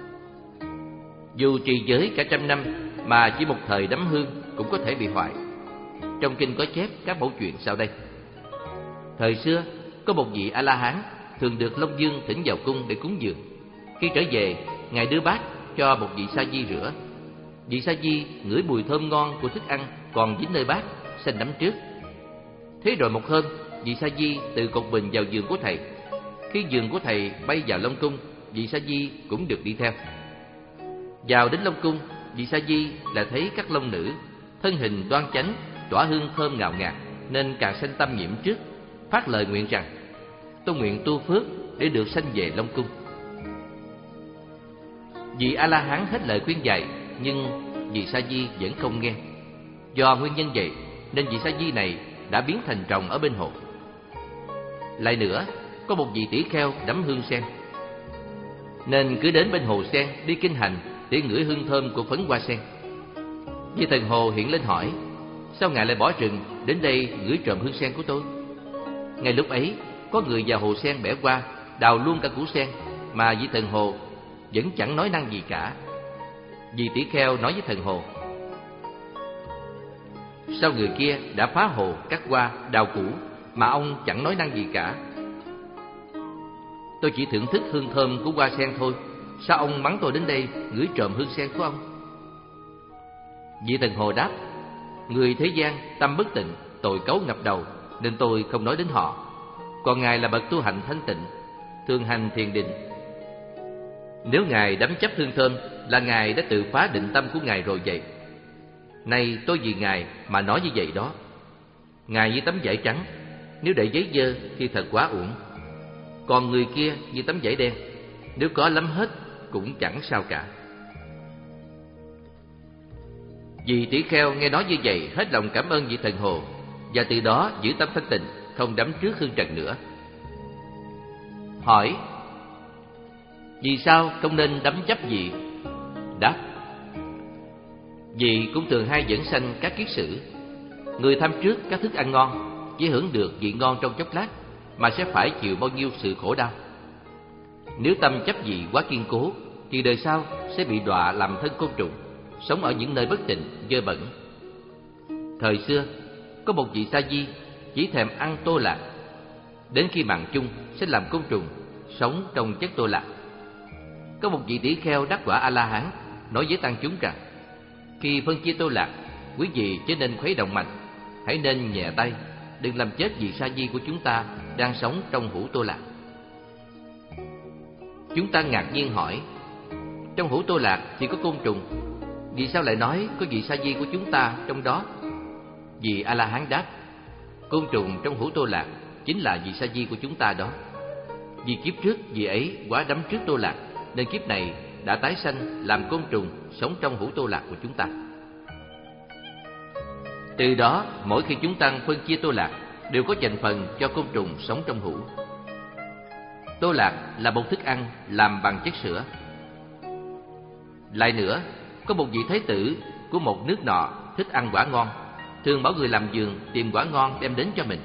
Dù trì giới cả trăm năm mà chỉ một thời đắm hương cũng có thể bị hoại. Trong kinh có chép các mẫu chuyện sau đây. Thời xưa có một vị A La Hán thường được Long Dương thỉnh vào cung để cúng dường. Khi trở về, ngài đưa bát cho một vị sa di rửa. Vị sa di ngửi mùi thơm ngon của thức ăn còn dính nơi bát, sanh đắm trước. Thế rồi một hôm, vị sa di từ cột bình vào giường của thầy. Khi giường của thầy bay vào Long cung, vị sa di cũng được đi theo. Vào đến Long cung, vị sa di là thấy các long nữ thân hình đoan chánh, tỏa hương thơm ngào ngạt, nên càng sanh tâm nhiễm trước, phát lời nguyện rằng: tôi nguyện tu phước để được sanh về Long cung. Vị A La Hán hết lời khuyên dạy, nhưng vị sa di vẫn không nghe. Do nguyên nhân vậy nên vị sa di này đã biến thành rồng ở bên hồ. Lại nữa, có một vị tỷ kheo đắm hương sen, nên cứ đến bên hồ sen đi kinh hành để ngửi hương thơm của phấn hoa sen. Vị thần hồ hiện lên hỏi: sao ngài lại bỏ rừng đến đây ngửi trộm hương sen của tôi? Ngay lúc ấy, có người vào hồ sen bẻ qua, đào luôn cả củ sen, mà vị thần hồ vẫn chẳng nói năng gì cả. Vị tỷ kheo nói với thần hồ: sao người kia đã phá hồ, cắt hoa, đào củ mà ông chẳng nói năng gì cả? Tôi chỉ thưởng thức hương thơm của hoa sen thôi, sao ông mắng tôi đến đây ngửi trộm hương sen của ông? Vị thần hồ đáp: người thế gian tâm bất tịnh, tội cấu ngập đầu, nên tôi không nói đến họ. Còn ngài là bậc tu hành thanh tịnh, thường hành thiền định. Nếu ngài đắm chấp hương thơm là ngài đã tự phá định tâm của ngài rồi vậy. Nay tôi vì ngài mà nói như vậy đó. Ngài như tấm vải trắng, nếu để giấy dơ thì thật quá uổng. Còn người kia như tấm vải đen, nếu có lắm hết cũng chẳng sao cả. Vị tỷ kheo nghe nói như vậy hết lòng cảm ơn vị thần hồ, và từ đó giữ tâm thanh tịnh, không đắm trước hương trần nữa. Hỏi: vì sao không nên đắm chấp vị? Đáp: vị cũng thường hay dẫn sanh các kiết sử. Người tham trước các thức ăn ngon, chỉ hưởng được vị ngon trong chốc lát, mà sẽ phải chịu bao nhiêu sự khổ đau. Nếu tâm chấp vị quá kiên cố, thì đời sau sẽ bị đọa làm thân côn trùng, sống ở những nơi bất tịnh, dơ bẩn. Thời xưa, có một vị sa di chỉ thèm ăn tô lạc. Đến khi mạng chung sẽ làm côn trùng, sống trong chất tô lạc. Có một vị tỷ kheo đắc quả A La Hán nói với tăng chúng rằng: khi phân chia tô lạc, quý vị chớ nên khuấy động mạnh, hãy nên nhẹ tay, đừng làm chết vị sa di của chúng ta đang sống trong hũ tô lạc. Chúng ta ngạc nhiên hỏi: trong hũ tô lạc chỉ có côn trùng, vì sao lại nói có vị sa di của chúng ta trong đó? Vị A La Hán đáp: côn trùng trong hũ tô lạc chính là vị sa di của chúng ta đó. Vì kiếp trước vị ấy quá đắm trước tô lạc, nên kiếp này đã tái sanh làm côn trùng sống trong hũ tô lạc của chúng ta. Từ đó, mỗi khi chúng tăng phân chia tô lạc, đều có dành phần cho côn trùng sống trong hũ. Tô lạc là một thức ăn làm bằng chất sữa. Lại nữa, có một vị thái tử của một nước nọ thích ăn quả ngon, thường bảo người làm vườn tìm quả ngon đem đến cho mình.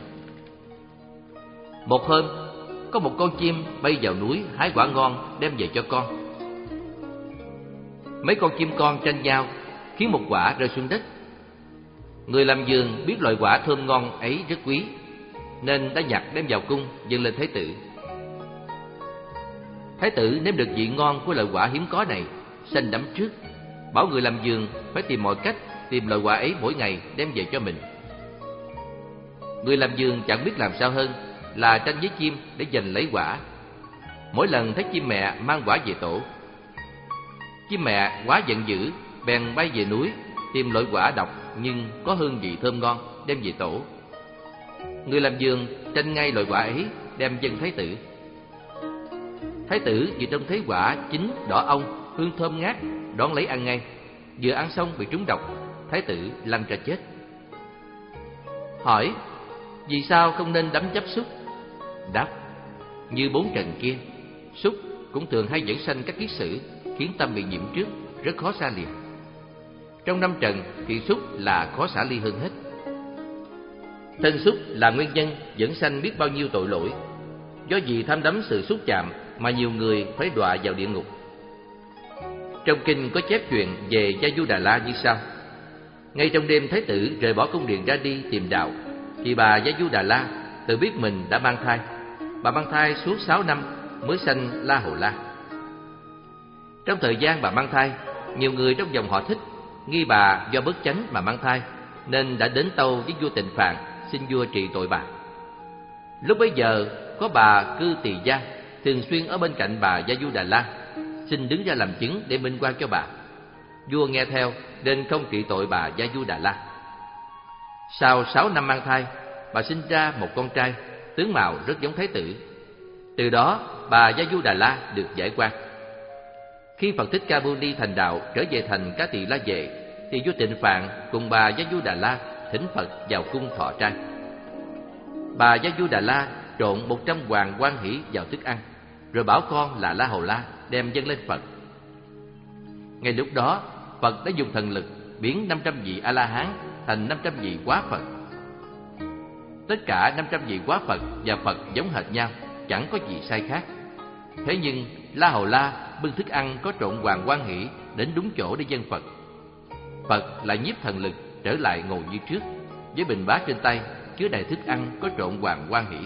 Một hôm, có một con chim bay vào núi hái quả ngon đem về cho con. Mấy con chim con tranh nhau, khiến một quả rơi xuống đất. Người làm vườn biết loại quả thơm ngon ấy rất quý, nên đã nhặt đem vào cung dâng lên thái tử. Thái tử nếm được vị ngon của loại quả hiếm có này, sanh đắm trước, bảo người làm vườn phải tìm mọi cách tìm loại quả ấy mỗi ngày đem về cho mình. Người làm vườn chẳng biết làm sao hơn là tranh với chim để giành lấy quả. Mỗi lần thấy chim mẹ mang quả về tổ, chim mẹ quá giận dữ, bèn bay về núi tìm loại quả độc nhưng có hương vị thơm ngon đem về tổ. Người làm vườn tranh ngay loại quả ấy đem dâng thái tử. Thái tử vì trông thấy quả chín đỏ ong, hương thơm ngát, đón lấy ăn ngay. Vừa ăn xong bị trúng độc, thái tử lăn ra chết. Hỏi: vì sao không nên đắm chấp xúc? Đáp: như bốn trần kia, xúc cũng thường hay dẫn sanh các kiết sử, khiến tâm bị nhiễm trước, rất khó xa lìa. Trong năm trần thì xúc là khó xả ly hơn hết. Thân xúc là nguyên nhân dẫn sanh biết bao nhiêu tội lỗi. Do vì tham đắm sự xúc chạm mà nhiều người phải đọa vào địa ngục. Trong kinh có chép chuyện về Gia Du Đà La như sau. Ngay trong đêm Thái tử rời bỏ cung điện ra đi tìm đạo, thì bà Gia Du Đà La tự biết mình đã mang thai. Bà mang thai suốt sáu năm mới sanh La Hầu La. Trong thời gian bà mang thai, nhiều người trong dòng họ Thích nghi bà do bất chánh mà mang thai, nên đã đến tâu với vua Tịnh Phạn xin vua trị tội bà. Lúc bấy giờ có bà Cư Tỳ Gia thường xuyên ở bên cạnh bà Gia Du Đà La, xin đứng ra làm chứng để minh oan cho bà. Vua nghe theo nên không trị tội bà Gia Du Đà La. Sau sáu năm mang thai, bà sinh ra một con trai, tướng mạo rất giống Thái tử. Từ đó bà Gia Du Đà La được giải oan. Khi Phật Thích Ca Mâu Ni thành đạo trở về thành Cá Tỳ La Vệ, thì vua Tịnh Phạn cùng bà Gia Du Đà La thỉnh Phật vào cung thọ trai. Bà Gia Du Đà La trộn một trăm hoàng hoan hỷ vào thức ăn, rồi bảo con là La Hầu La đem dâng lên Phật. Ngay lúc đó, Phật đã dùng thần lực biến năm trăm vị A-la-hán thành năm trăm vị quá Phật. Tất cả năm trăm vị quá Phật và Phật giống hệt nhau, chẳng có gì sai khác. Thế nhưng La Hầu La bưng thức ăn có trộn hoàng hoan hỷ đến đúng chỗ để dâng Phật. Phật lại nhiếp thần lực trở lại ngồi như trước, với bình bát trên tay chứa đầy thức ăn có trộn hoàng hoan hỷ.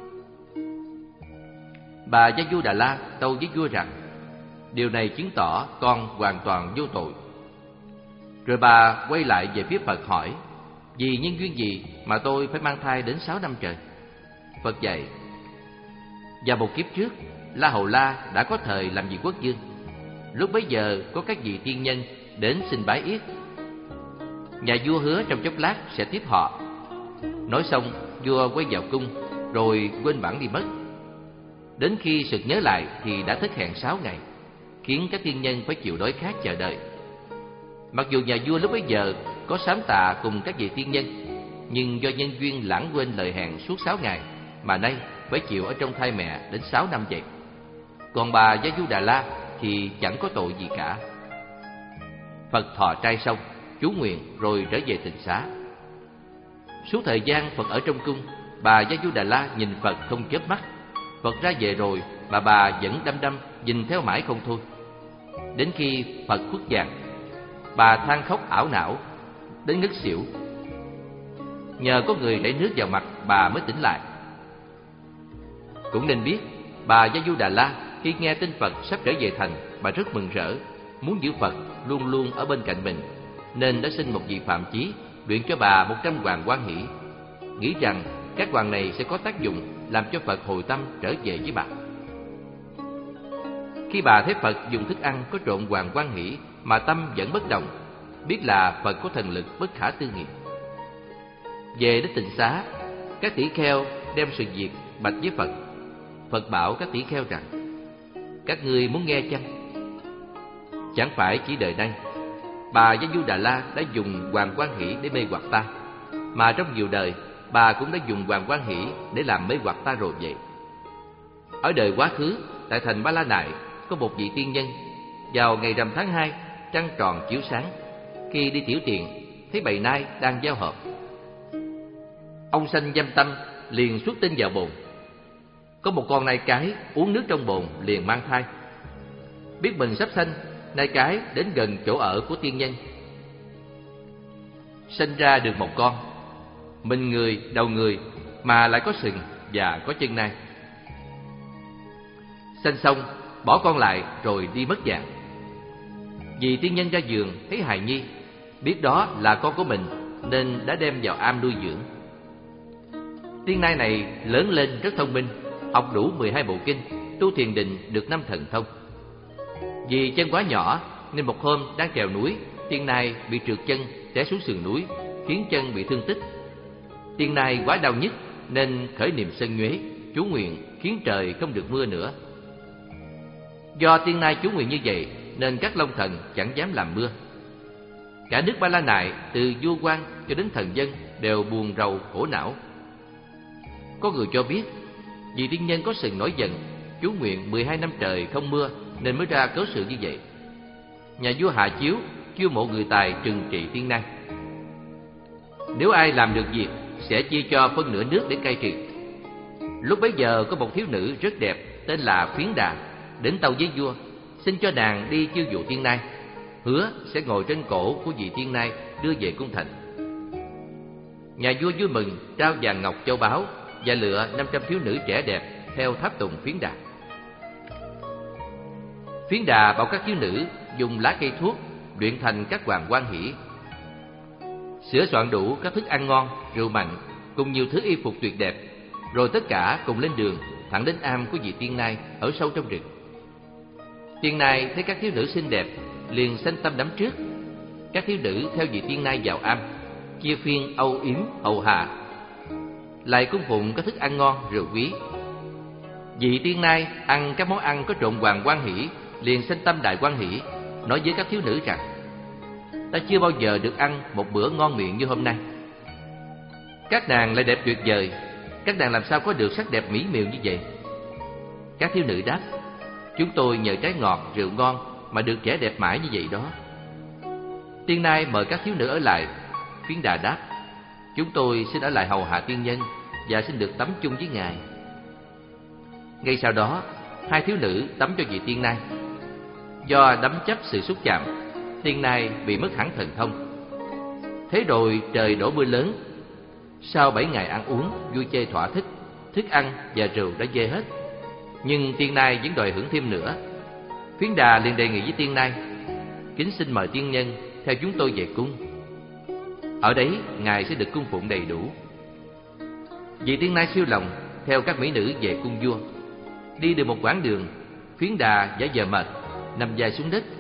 Bà Gia Du Đà La tâu với vua rằng điều này chứng tỏ con hoàn toàn vô tội. Rồi bà quay lại về phía Phật hỏi: vì nhân duyên gì mà tôi phải mang thai đến sáu năm trời? Phật dạy: vào một kiếp trước, La Hầu La đã có thời làm vị quốc vương. Lúc bấy giờ có các vị tiên nhân đến xin bái yết. Nhà vua hứa trong chốc lát sẽ tiếp họ. Nói xong, vua quay vào cung, rồi quên bản đi mất. Đến khi sực nhớ lại thì đã thất hẹn sáu ngày, khiến các tiên nhân phải chịu đói khát chờ đợi. Mặc dù nhà vua lúc bấy giờ có sám tạ cùng các vị tiên nhân, nhưng do nhân duyên lãng quên lời hẹn suốt sáu ngày, mà nay phải chịu ở trong thai mẹ đến sáu năm vậy. Còn bà Gia Du Đà La thì chẳng có tội gì cả. Phật thọ trai xong, chú nguyện rồi trở về tịnh xá. Suốt thời gian Phật ở trong cung, bà Gia Du Đà La nhìn Phật không chớp mắt. Phật ra về rồi mà bà vẫn đăm đăm nhìn theo mãi không thôi. Đến khi Phật khuất dạng, bà than khóc ảo não đến ngất xỉu. Nhờ có người đẩy nước vào mặt, bà mới tỉnh lại. Cũng nên biết, bà Gia Du Đà La khi nghe tin Phật sắp trở về thành, bà rất mừng rỡ, muốn giữ Phật luôn luôn ở bên cạnh mình, nên đã xin một vị phạm chí luyện cho bà một trăm hoàng hoan hỷ, nghĩ rằng các hoàng này sẽ có tác dụng làm cho Phật hồi tâm trở về với bà. Khi bà thấy Phật dùng thức ăn có trộn hoàng hoan hỷ mà tâm vẫn bất động, biết là Phật có thần lực bất khả tư nghị. Về đến tịnh xá, các tỷ kheo đem sự việc bạch với Phật. Phật bảo các tỷ kheo rằng: các ngươi muốn nghe chăng? Chẳng phải chỉ đời nay, bà Gia Du Đà La đã dùng hoàng hoan hỷ để mê hoặc ta, mà trong nhiều đời bà cũng đã dùng hoàng hoan hỷ để làm mê hoặc ta rồi vậy. Ở đời quá khứ, tại thành Ba La Nại có một vị tiên nhân, vào ngày rằm tháng hai, trăng tròn chiếu sáng, khi đi tiểu tiền thấy bầy nai đang giao hợp. Ông sanh dâm tâm, liền xuất tinh vào bồn. Có một con nai cái uống nước trong bồn liền mang thai. Biết mình sắp sanh, nai cái đến gần chỗ ở của tiên nhân. Sinh ra được một con, mình người, đầu người, mà lại có sừng và có chân nai. Sanh xong, bỏ con lại rồi đi mất dạng. Vì tiên nhân ra giường thấy hài nhi, biết đó là con của mình, nên đã đem vào am nuôi dưỡng. Tiên nai này lớn lên rất thông minh, học đủ mười hai bộ kinh, tu thiền định được năm thần thông. Vì chân quá nhỏ nên một hôm đang trèo núi, tiên nai bị trượt chân té xuống sườn núi, khiến chân bị thương tích. Tiên nai quá đau nhức nên khởi niệm sân nhuế, chú nguyện khiến trời không được mưa nữa. Do tiên nai chú nguyện như vậy nên các long thần chẳng dám làm mưa. Cả nước Ba La Nại từ vua quan cho đến thần dân đều buồn rầu khổ não. Có người cho biết vì tiên nhân có sừng nổi giận, chú nguyện mười hai năm trời không mưa nên mới ra cớ sự như vậy. Nhà vua hạ chiếu chiêu mộ người tài trừng trị tiên nai. Nếu ai làm được việc, sẽ chia cho phân nửa nước để cai trị. Lúc bấy giờ có một thiếu nữ rất đẹp tên là Phiến Đà đến tâu với vua, xin cho nàng đi chiêu dụ tiên nai, hứa sẽ ngồi trên cổ của vị tiên nai đưa về cung thành. Nhà vua vui mừng, trao vàng ngọc châu báu và lựa năm trăm thiếu nữ trẻ đẹp theo tháp tùng Phiến Đà. Phiến Đà bảo các thiếu nữ dùng lá cây thuốc luyện thành các hoàng quan hỷ, sửa soạn đủ các thức ăn ngon, rượu mạnh cùng nhiều thứ y phục tuyệt đẹp, rồi tất cả cùng lên đường thẳng đến am của vị tiên nai ở sâu trong rừng. Tiên nai thấy các thiếu nữ xinh đẹp liền sanh tâm đắm trước. Các thiếu nữ theo vị tiên nai vào am, chia phiên âu yếm hầu hạ, lại cung phụng các thức ăn ngon rượu quý. Vị tiên nai ăn các món ăn có trộn hoàng quan hỷ liền sanh tâm đại quan hỷ, nói với các thiếu nữ rằng: ta chưa bao giờ được ăn một bữa ngon miệng như hôm nay. Các nàng lại đẹp tuyệt vời, các nàng làm sao có được sắc đẹp mỹ miều như vậy? Các thiếu nữ đáp: chúng tôi nhờ trái ngọt rượu ngon mà được trẻ đẹp mãi như vậy đó. Tiên nai mời các thiếu nữ ở lại. Phiến Đà đáp: chúng tôi xin ở lại hầu hạ tiên nhân và xin được tắm chung với ngài. Ngay sau đó, hai thiếu nữ tắm cho vị tiên nai. Do đắm chấp sự xúc chạm, tiên nai bị mất hẳn thần thông. Thế rồi trời đổ mưa lớn. Sau bảy ngày ăn uống vui chơi thỏa thích, thức ăn và rượu đã dê hết, nhưng tiên nai vẫn đòi hưởng thêm nữa. Phiến Đà liền đề nghị với tiên nai: kính xin mời tiên nhân theo chúng tôi về cung. Ở đấy ngài sẽ được cung phụng đầy đủ. Vị tiên nai siêu lòng theo các mỹ nữ về cung vua. Đi được một quãng đường, Phiến Đà giả vờ mệt, nằm dài xuống đất.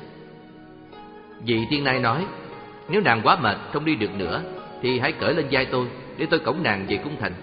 Vị tiên nai nói: nếu nàng quá mệt không đi được nữa thì hãy cởi lên vai tôi để tôi cõng nàng về cung thành.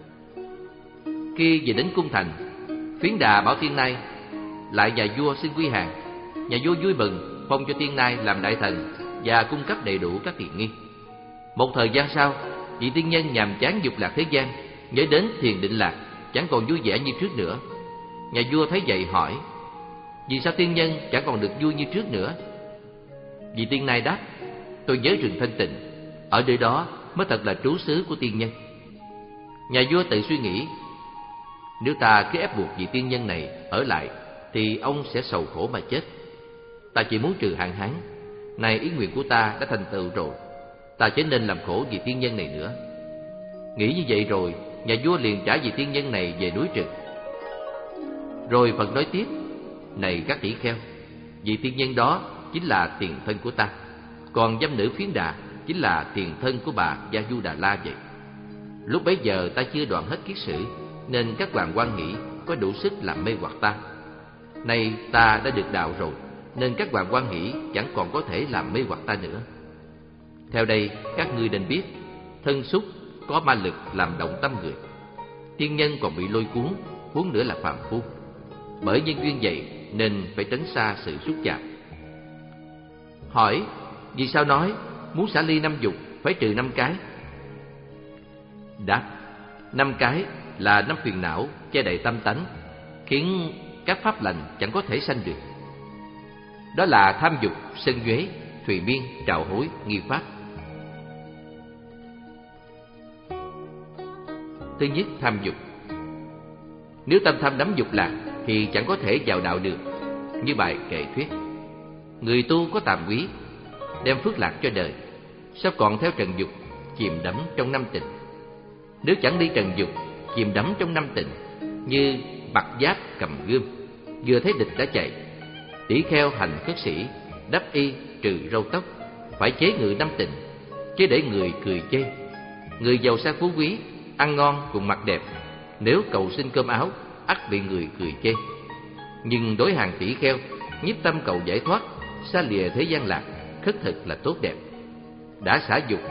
Khi về đến cung thành, Phiến Đà bảo tiên nai lại nhà vua xin quy hàng. Nhà vua vui mừng, phong cho tiên nai làm đại thần và cung cấp đầy đủ các tiện nghi. Một thời gian sau, vị tiên nhân nhàm chán dục lạc thế gian, nhớ đến thiền định lạc, chẳng còn vui vẻ như trước nữa. Nhà vua thấy vậy hỏi: vì sao tiên nhân chẳng còn được vui như trước nữa? Vị tiên nai đáp: tôi nhớ rừng thanh tịnh, ở nơi đó mới thật là trú xứ của tiên nhân. Nhà vua tự suy nghĩ: nếu ta cứ ép buộc vị tiên nhân này ở lại thì ông sẽ sầu khổ mà chết. Ta chỉ muốn trừ hạn hán, này ý nguyện của ta đã thành tựu rồi, ta chớ nên làm khổ vị tiên nhân này nữa. Nghĩ như vậy rồi, nhà vua liền trả vị tiên nhân này về núi Trực. Rồi Phật nói tiếp: này các tỷ kheo, vị tiên nhân đó chính là tiền thân của ta, còn dâm nữ Phiến Đà chính là tiền thân của bà Gia Du Đà La vậy. Lúc bấy giờ ta chưa đoạn hết kiết sử, nên các hoàng quan hỷ có đủ sức làm mê hoặc ta. Nay ta đã được đạo rồi, nên các hoàng quan hỷ chẳng còn có thể làm mê hoặc ta nữa. Theo đây các ngươi nên biết, thân xúc có ma lực làm động tâm người. Tiên nhân còn bị lôi cuốn, huống nữa là phàm phu. Bởi nhân duyên vậy nên phải tránh xa sự xúc chạm. Hỏi: vì sao nói muốn xả ly năm dục phải trừ năm cái? Đáp: năm cái là năm phiền não che đậy tâm tánh, khiến các pháp lành chẳng có thể sanh được. Đó là tham dục, sân nhuế, thùy miên, trào hối, nghi pháp. Thứ nhất, tham dục. Nếu tâm tham đắm dục lạc thì chẳng có thể vào đạo được. Như bài kệ thuyết: người tu có tàm quý, đem phước lạc cho đời, sao còn theo trần dục, chìm đắm trong năm tình. Nếu chẳng đi trần dục, chìm đắm trong năm tình, như mặc giáp cầm gươm, vừa thấy địch đã chạy. Tỷ kheo hành khất sĩ, đắp y trừ râu tóc, phải chế ngự năm tình, chứ để người cười chê. Người giàu sang phú quý, ăn ngon cùng mặc đẹp, nếu cầu xin cơm áo, ắt bị người cười chê. Nhưng đối hàng tỷ kheo, nhiếp tâm cầu giải thoát, xa lìa thế gian lạc, khất thực là tốt đẹp. Đã xả dục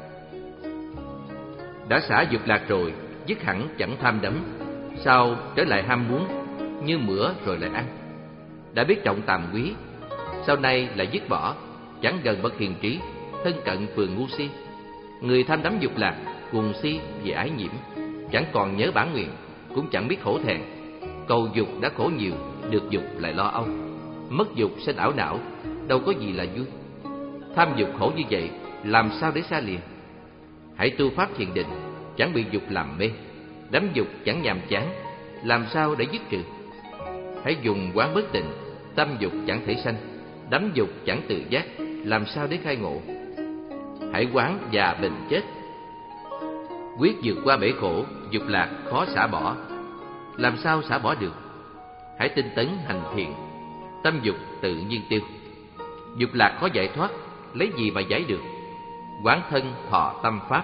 Đã xả dục lạc rồi, dứt hẳn chẳng tham đắm, sao trở lại ham muốn, như mửa rồi lại ăn. Đã biết trọng tàm quý, sau này lại dứt bỏ, chẳng gần bậc hiền trí, thân cận phường ngu si. Người tham đắm dục lạc, cuồng si vì ái nhiễm, chẳng còn nhớ bản nguyện, cũng chẳng biết hổ thẹn. Cầu dục đã khổ nhiều, được dục lại lo âu. Mất dục sanh ảo não, đâu có gì là vui. Tham dục khổ như vậy, làm sao để xa lìa? Hãy tu pháp thiền định, chẳng bị dục làm mê. Đắm dục chẳng nhàm chán, làm sao để dứt trừ? Hãy dùng quán bất tịnh, tâm dục chẳng thể sanh, đắm dục chẳng tự giác, làm sao để khai ngộ? Hãy quán già bệnh chết, quyết vượt qua bể khổ, dục lạc khó xả bỏ, làm sao xả bỏ được? Hãy tinh tấn hành thiền, tâm dục tự nhiên tiêu. Dục lạc khó giải thoát, lấy gì mà giải được? Quán thân thọ tâm pháp,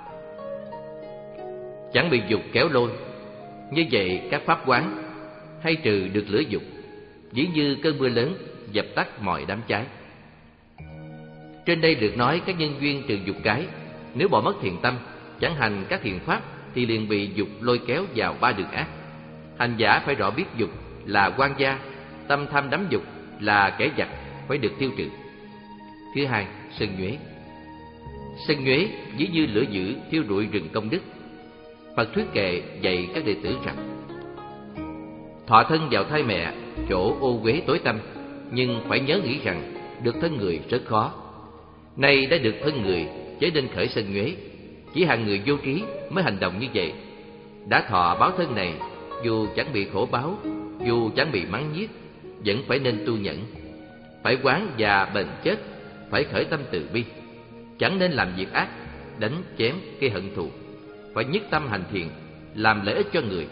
chẳng bị dục kéo lôi. Như vậy các pháp quán hay trừ được lửa dục, dĩ như cơn mưa lớn dập tắt mọi đám cháy. Trên đây được nói các nhân duyên trừ dục cái. Nếu bỏ mất thiền tâm, chẳng hành các thiền pháp, thì liền bị dục lôi kéo vào ba đường ác. Hành giả phải rõ biết dục là quan gia, tâm tham đắm dục là kẻ giặc, phải được tiêu trừ. Thứ hai, sân nhuế. Sân nhuế dĩ như lửa dữ thiêu rụi rừng công đức. Phật thuyết kệ dạy các đệ tử rằng: thọ thân vào thai mẹ, chỗ ô uế tối tăm, nhưng phải nhớ nghĩ rằng được thân người rất khó. Nay đã được thân người, chớ nên khởi sân nhuế. Chỉ hạng người vô trí mới hành động như vậy. Đã thọ báo thân này, dù chẳng bị khổ báo, dù chẳng bị mắng nhiếc, vẫn phải nên tu nhẫn. Phải quán già bệnh chết, phải khởi tâm từ bi. Chẳng nên làm việc ác, đánh chém gây hận thù. Phải nhất tâm hành thiện, làm lợi ích cho người.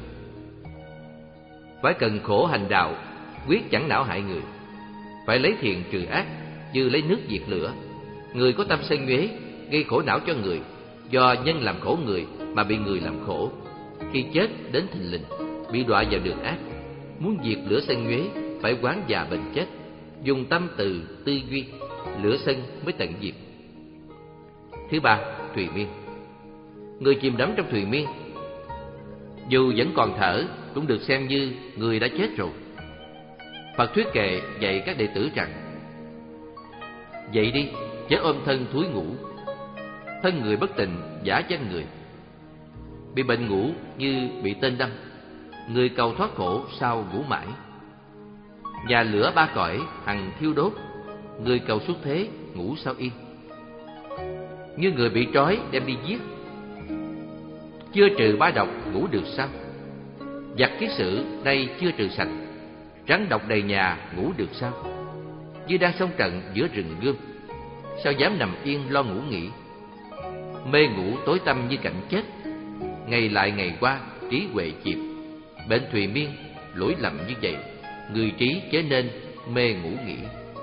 Phải cần khổ hành đạo, quyết chẳng não hại người. Phải lấy thiện trừ ác, như lấy nước diệt lửa. Người có tâm sân nhuế, gây khổ não cho người, do nhân làm khổ người mà bị người làm khổ. Khi chết đến thình lình, bị đọa vào đường ác. Muốn diệt lửa sân nhuế, phải quán già bệnh chết, dùng tâm từ tư duy, lửa sân mới tận diệt. Thứ ba, thùy miên. Người chìm đắm trong thùy miên, dù vẫn còn thở, cũng được xem như người đã chết rồi. Phật thuyết kệ dạy các đệ tử rằng: dậy đi, chớ ôm thân thúi ngủ. Thân người bất tịnh, giả danh người. Bị bệnh ngủ như bị tên đâm, người cầu thoát khổ sao ngủ mãi. Nhà lửa ba cõi hằng thiêu đốt, người cầu xuất thế ngủ sao yên. Như người bị trói đem đi giết, chưa trừ ba độc ngủ được sao? Giặc kiết sử nay chưa trừ sạch, rắn độc đầy nhà ngủ được sao? Như đang xông trận giữa rừng gươm, sao dám nằm yên lo ngủ nghỉ? Mê ngủ tối tăm như cảnh chết, ngày lại ngày qua trí huệ chìm. Bệnh thùy miên lỗi lầm như vậy, người trí chớ nên mê ngủ nghỉ.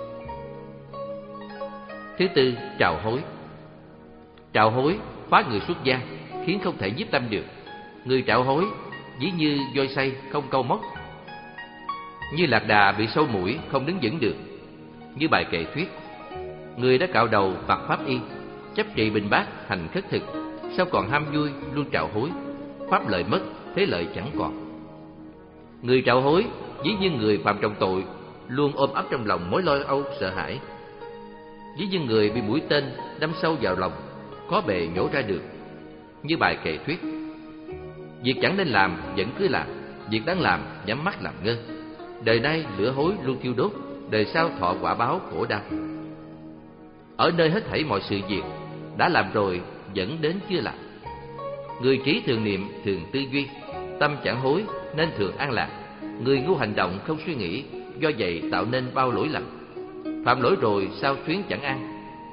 Thứ tư, trào hối. Trào hối phá người xuất gia, khiến không thể nhiếp tâm được. Người trạo hối dĩ như voi say không câu móc, như lạc đà bị sâu mũi không đứng vững được. Như bài kệ thuyết: người đã cạo đầu mặc pháp y, chấp trì bình bát hành khất thực, sao còn ham vui luôn trạo hối? Pháp lợi mất, thế lợi chẳng còn. Người trạo hối dĩ như người phạm trọng tội, luôn ôm ấp trong lòng mối lo âu sợ hãi. Dĩ như người bị mũi tên đâm sâu vào lòng, khó bề nhổ ra được. Như bài kệ thuyết: việc chẳng nên làm vẫn cứ làm, việc đáng làm nhắm mắt làm ngơ. Đời nay lửa hối luôn thiêu đốt, đời sau thọ quả báo khổ đau. Ở nơi hết thảy mọi sự việc đã làm rồi vẫn đến chưa làm. Người trí thường niệm thường tư duy, tâm chẳng hối nên thường an lạc. Người ngu hành động không suy nghĩ, do vậy tạo nên bao lỗi lầm. Phạm lỗi rồi sao xuyến chẳng an.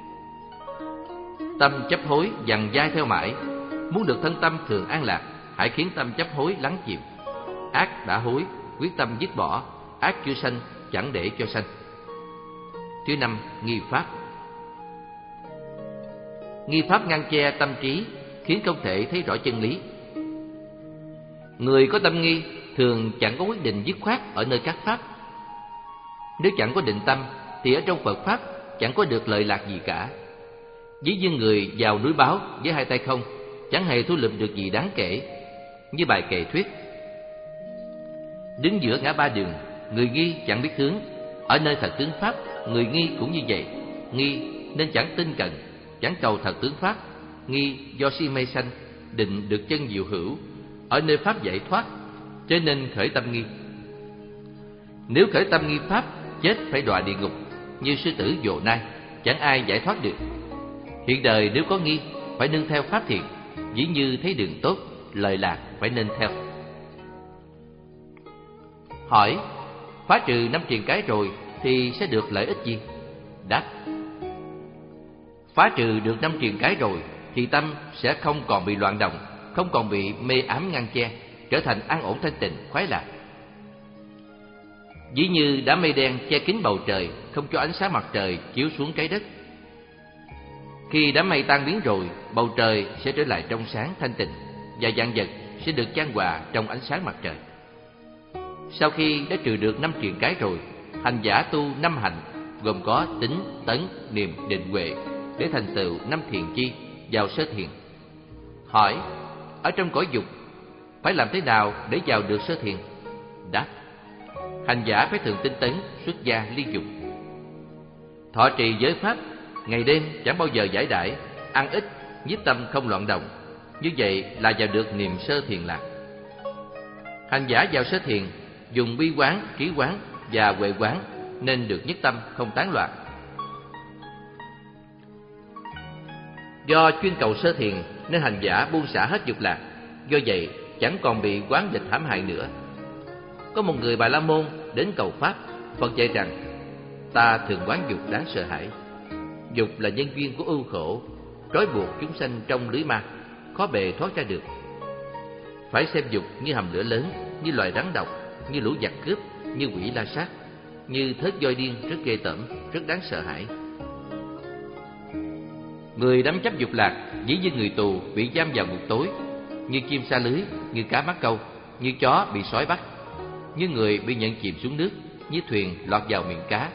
Tâm chấp hối dằn dai theo mãi, muốn được thân tâm thường an lạc, hãy khiến tâm chấp hối lắng chịu. Ác đã hối, quyết tâm dứt bỏ. Ác chưa sanh, chẳng để cho sanh. Thứ năm, nghi pháp. Nghi pháp ngăn che tâm trí, khiến không thể thấy rõ chân lý. Người có tâm nghi thường chẳng có quyết định dứt khoát ở nơi các pháp. Nếu chẳng có định tâm thì ở trong Phật pháp chẳng có được lợi lạc gì cả. Ví như người vào núi báo với hai tay không, chẳng hề thu lượm được gì đáng kể. Như bài kệ thuyết: đứng giữa ngã ba đường, người nghi chẳng biết hướng. Ở nơi thật tướng pháp, người nghi cũng như vậy. Nghi nên chẳng tin cận, chẳng cầu thật tướng pháp. Nghi do si mê sanh, định được chân diệu hữu. Ở nơi pháp giải thoát, cho nên khởi tâm nghi. Nếu khởi tâm nghi pháp, chết phải đọa địa ngục. Như sư tử Dồ Nai, chẳng ai giải thoát được. Hiện đời nếu có nghi, phải nương theo pháp thiện, dĩ như thấy đường tốt, lời lạc phải nên theo. Hỏi: phá trừ năm triền cái rồi thì sẽ được lợi ích gì? Đáp: phá trừ được năm triền cái rồi thì tâm sẽ không còn bị loạn động, không còn bị mê ám ngăn che, trở thành an ổn thanh tịnh, khoái lạc. Dĩ như đám mây đen che kín bầu trời, không cho ánh sáng mặt trời chiếu xuống trái đất. Khi đám mây tan biến rồi, bầu trời sẽ trở lại trong sáng thanh tịnh, và vạn vật sẽ được chan hòa trong ánh sáng mặt trời. Sau khi đã trừ được năm triền cái rồi, hành giả tu năm hạnh, gồm có tính, tấn, niệm, định, huệ, để thành tựu năm thiền chi, vào sơ thiền. Hỏi: ở trong cõi dục, phải làm thế nào để vào được sơ thiền? Đáp: hành giả phải thường tinh tấn, xuất gia ly dục, thọ trì giới pháp, ngày đêm chẳng bao giờ giải đãi, ăn ít, nhiếp tâm không loạn động. Như vậy là vào được niệm sơ thiền lạc. Hành giả vào sơ thiền dùng bi quán, trí quán và huệ quán, nên được nhất tâm không tán loạn. Do chuyên cầu sơ thiền nên hành giả buông xả hết dục lạc, do vậy chẳng còn bị quán địch hãm hại nữa. Có một người Bà La Môn đến cầu pháp, Phật dạy rằng: ta thường quán dục đáng sợ hãi. Dục là nhân duyên của ưu khổ, trói buộc chúng sanh trong lưới ma, khó bề thoát ra được. Phải xem dục như hầm lửa lớn, như loài rắn độc, như lũ giặc cướp, như quỷ la sát, như thớt voi điên, rất ghê tởm, rất đáng sợ hãi. Người đắm chấp dục lạc dĩ như người tù bị giam vào ngục tối, như chim sa lưới, như cá mắc câu, như chó bị sói bắt, như người bị nhận chìm xuống nước, như thuyền lọt vào miệng cá.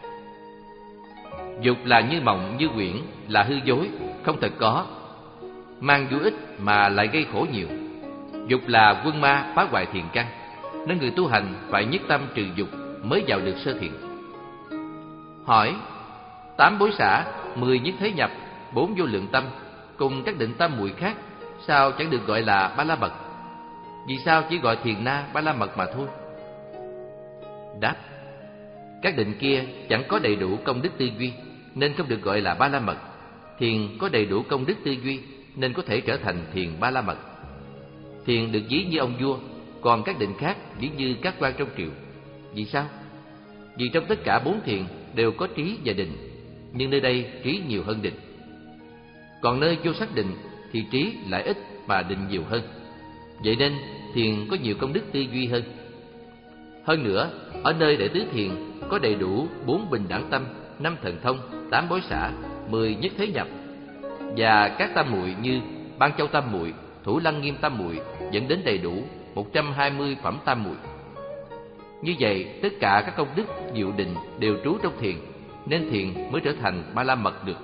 Dục là như mộng, như quyển, là hư dối, không thật có, mang vui ích mà lại gây khổ nhiều. Dục là quân ma phá hoại thiền căn, nên người tu hành phải nhất tâm trừ dục mới vào được sơ thiền. Hỏi: tám bối xả, mười nhất thế nhập, bốn vô lượng tâm, cùng các định tâm muội khác, sao chẳng được gọi là ba la mật? Vì sao chỉ gọi thiền na ba la mật mà thôi? Đáp: các định kia chẳng có đầy đủ công đức tư duy, nên không được gọi là ba la mật. Thiền có đầy đủ công đức tư duy, nên có thể trở thành thiền ba la mật. Thiền được ví như ông vua, còn các định khác ví như các quan trong triều. Vì sao? Vì trong tất cả bốn thiền đều có trí và định, nhưng nơi đây trí nhiều hơn định. Còn nơi vô sắc định thì trí lại ít mà định nhiều hơn. Vậy nên thiền có nhiều công đức tư duy hơn. Hơn nữa, ở nơi đệ tứ thiền có đầy đủ bốn bình đẳng tâm, năm thần thông, tám bối xả, mười nhất thế nhập, và các tam muội như Ban Châu tam muội, Thủ Lăng Nghiêm tam muội, dẫn đến đầy đủ một trăm hai mươi phẩm tam muội. Như vậy, tất cả các công đức diệu định đều trú trong thiền, nên thiền mới trở thành ba la mật được.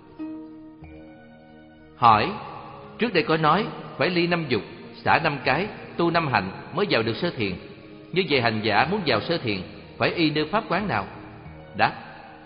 Hỏi: trước đây có nói phải ly năm dục, xả năm cái, tu năm hạnh mới vào được sơ thiền. Như vậy hành giả muốn vào sơ thiền phải y nêu pháp quán nào? Đáp: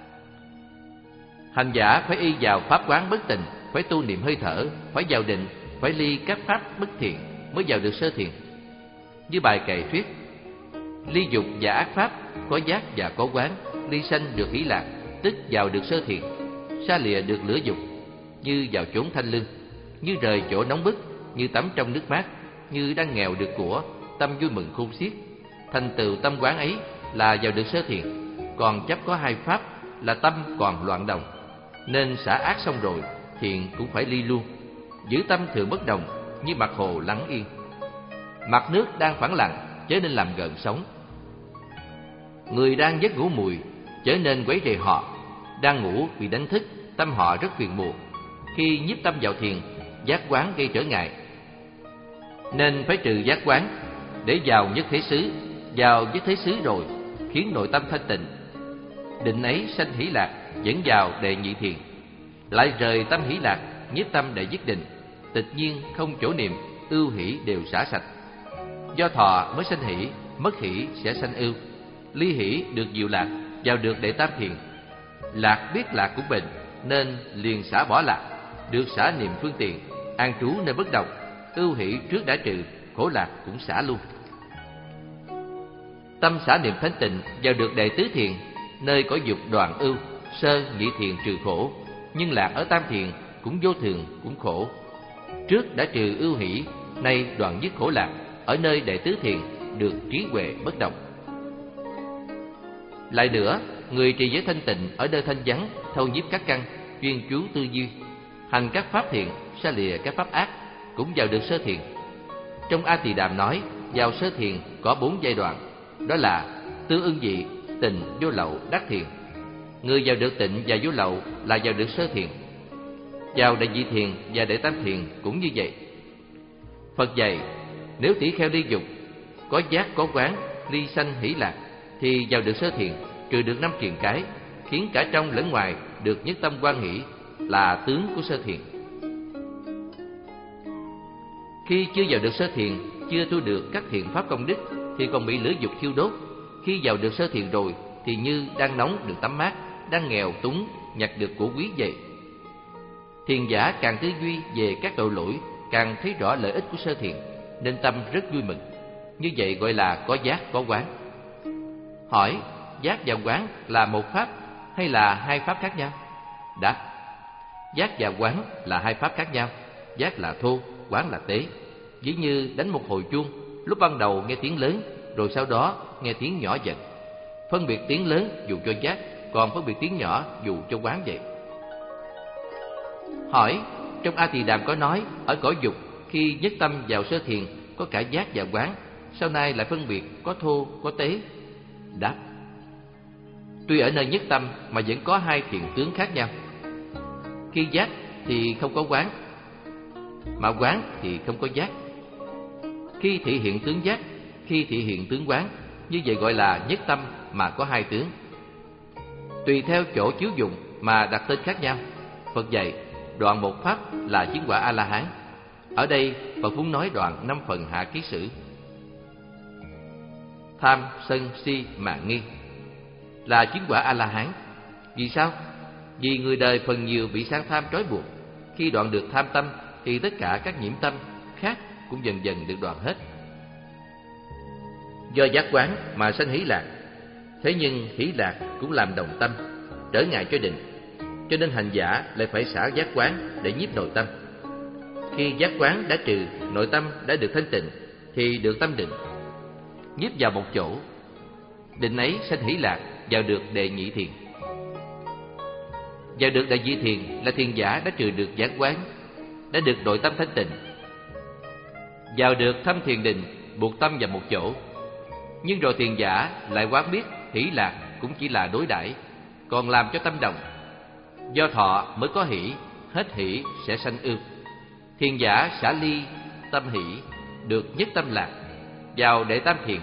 hành giả phải y vào pháp quán bất tịnh, phải tu niệm hơi thở, phải vào định, phải ly các pháp bất thiện mới vào được sơ thiền. Như bài kệ thuyết: ly dục và ác pháp, có giác và có quán, ly sanh được hỷ lạc, tức vào được sơ thiền. Xa lìa được lửa dục, như vào chốn thanh lương, như rời chỗ nóng bức, như tắm trong nước mát, như đang nghèo được của, tâm vui mừng khôn xiết. Thành tựu tâm quán ấy là vào được sơ thiền. Còn chấp có hai pháp là tâm còn loạn động, nên xả ác xong rồi, thiền cũng phải ly luôn. Giữ tâm thường bất động, như mặt hồ lắng yên. Mặt nước đang phẳng lặng, chớ nên làm gợn sóng. Người đang giấc ngủ mùi, chớ nên quấy rầy họ. Đang ngủ bị đánh thức, tâm họ rất phiền muộn. Khi nhiếp tâm vào thiền, giác quán gây trở ngại, nên phải trừ giác quán để vào nhất thế xứ. Vào nhất thế xứ rồi, khiến nội tâm thanh tịnh. Định ấy sanh hỷ lạc, dẫn vào đệ nhị thiền. Lại rời tâm hỷ lạc, nhiếp tâm để dứt định. Tịch nhiên không chỗ niệm, ưu hỷ đều xả sạch. Do thọ mới sanh hỷ, mất hỷ sẽ sanh ưu. Ly hỷ được diệu lạc, vào được đệ tam thiền. Lạc biết lạc cũng bệnh, nên liền xả bỏ lạc. Được xả niệm phương tiện, an trú nơi bất động. Ưu hỷ trước đã trừ, khổ lạc cũng xả luôn. Tâm xả niệm thanh tịnh, vào được đệ tứ thiền, nơi có dục đoàn ưu, sơ nhị thiền trừ khổ, nhưng lạc ở tam thiền cũng vô thường cũng khổ. Trước đã trừ ưu hỷ, nay đoạn dứt khổ lạc, ở nơi đệ tứ thiền được trí huệ bất động. Lại nữa, người trì giới thanh tịnh ở nơi thanh vắng, thâu nhiếp các căn, chuyên chú tư duy, hành các pháp thiện, xa lìa các pháp ác, cũng vào được sơ thiền. Trong A Tỳ Đàm nói, vào sơ thiền có bốn giai đoạn, đó là tương ưng dị, tịnh, vô lậu, đắc thiền. Người vào được tịnh và vô lậu là vào được sơ thiền. Vào đệ nhị thiền và đệ tam thiền cũng như vậy. Phật dạy, nếu tỷ kheo ly dục, có giác có quán, ly sanh hỷ lạc, thì vào được sơ thiền, trừ được năm triền cái, khiến cả trong lẫn ngoài được nhất tâm hoan hỷ, là tướng của sơ thiền. Khi chưa vào được sơ thiền, chưa tu được các thiện pháp công đức, thì còn bị lửa dục thiêu đốt. Khi vào được sơ thiền rồi, thì như đang nóng được tắm mát, đang nghèo túng nhặt được của quý vậy. Thiền giả càng tư duy về các tội lỗi, càng thấy rõ lợi ích của sơ thiền, nên tâm rất vui mừng. Như vậy gọi là có giác có quán. Hỏi, giác và quán là một pháp hay là hai pháp khác nhau? Đáp, giác và quán là hai pháp khác nhau. Giác là thô, quán là tế. Ví như đánh một hồi chuông, lúc ban đầu nghe tiếng lớn, rồi sau đó nghe tiếng nhỏ dần. Phân biệt tiếng lớn dù cho giác, còn phân biệt tiếng nhỏ dù cho quán vậy. Hỏi, trong A Tỳ Đàm có nói, ở cõi dục, khi nhất tâm vào sơ thiền, có cả giác và quán, sau này lại phân biệt có thô, có tế. Đáp, tuy ở nơi nhất tâm mà vẫn có hai thiện tướng khác nhau. Khi giác thì không có quán, mà quán thì không có giác. Khi thị hiện tướng giác, khi thị hiện tướng quán, như vậy gọi là nhất tâm mà có hai tướng. Tùy theo chỗ chiếu dụng mà đặt tên khác nhau. Phật dạy, đoạn một pháp là chứng quả A-la-hán. Ở đây Phật muốn nói đoạn năm phần hạ ký sử. Tham, sân, si, mạn nghi là chứng quả A-la-hán. Vì sao? Vì người đời phần nhiều bị sang tham trói buộc. Khi đoạn được tham tâm thì tất cả các nhiễm tâm khác cũng dần dần được đoạn hết. Do giác quán mà sanh hỷ lạc. Thế nhưng hỷ lạc cũng làm đồng tâm, trở ngại cho định. Cho nên hành giả lại phải xả giác quán để nhiếp nội tâm. Khi giác quán đã trừ, nội tâm đã được thanh tịnh, thì được tâm định. Nhiếp vào một chỗ, định ấy sanh hỷ lạc, vào được đệ nhị thiền. Vào được đệ nhị thiền là thiền giả đã trừ được giác quán, đã được nội tâm thanh tịnh. Vào được thâm thiền định, buộc tâm vào một chỗ. Nhưng rồi thiền giả lại quán biết hỷ lạc cũng chỉ là đối đãi, còn làm cho tâm động. Do thọ mới có hỷ, hết hỷ sẽ sanh ưu. Thiền giả xả ly tâm hỷ, được nhất tâm lạc, vào đệ tam thiền.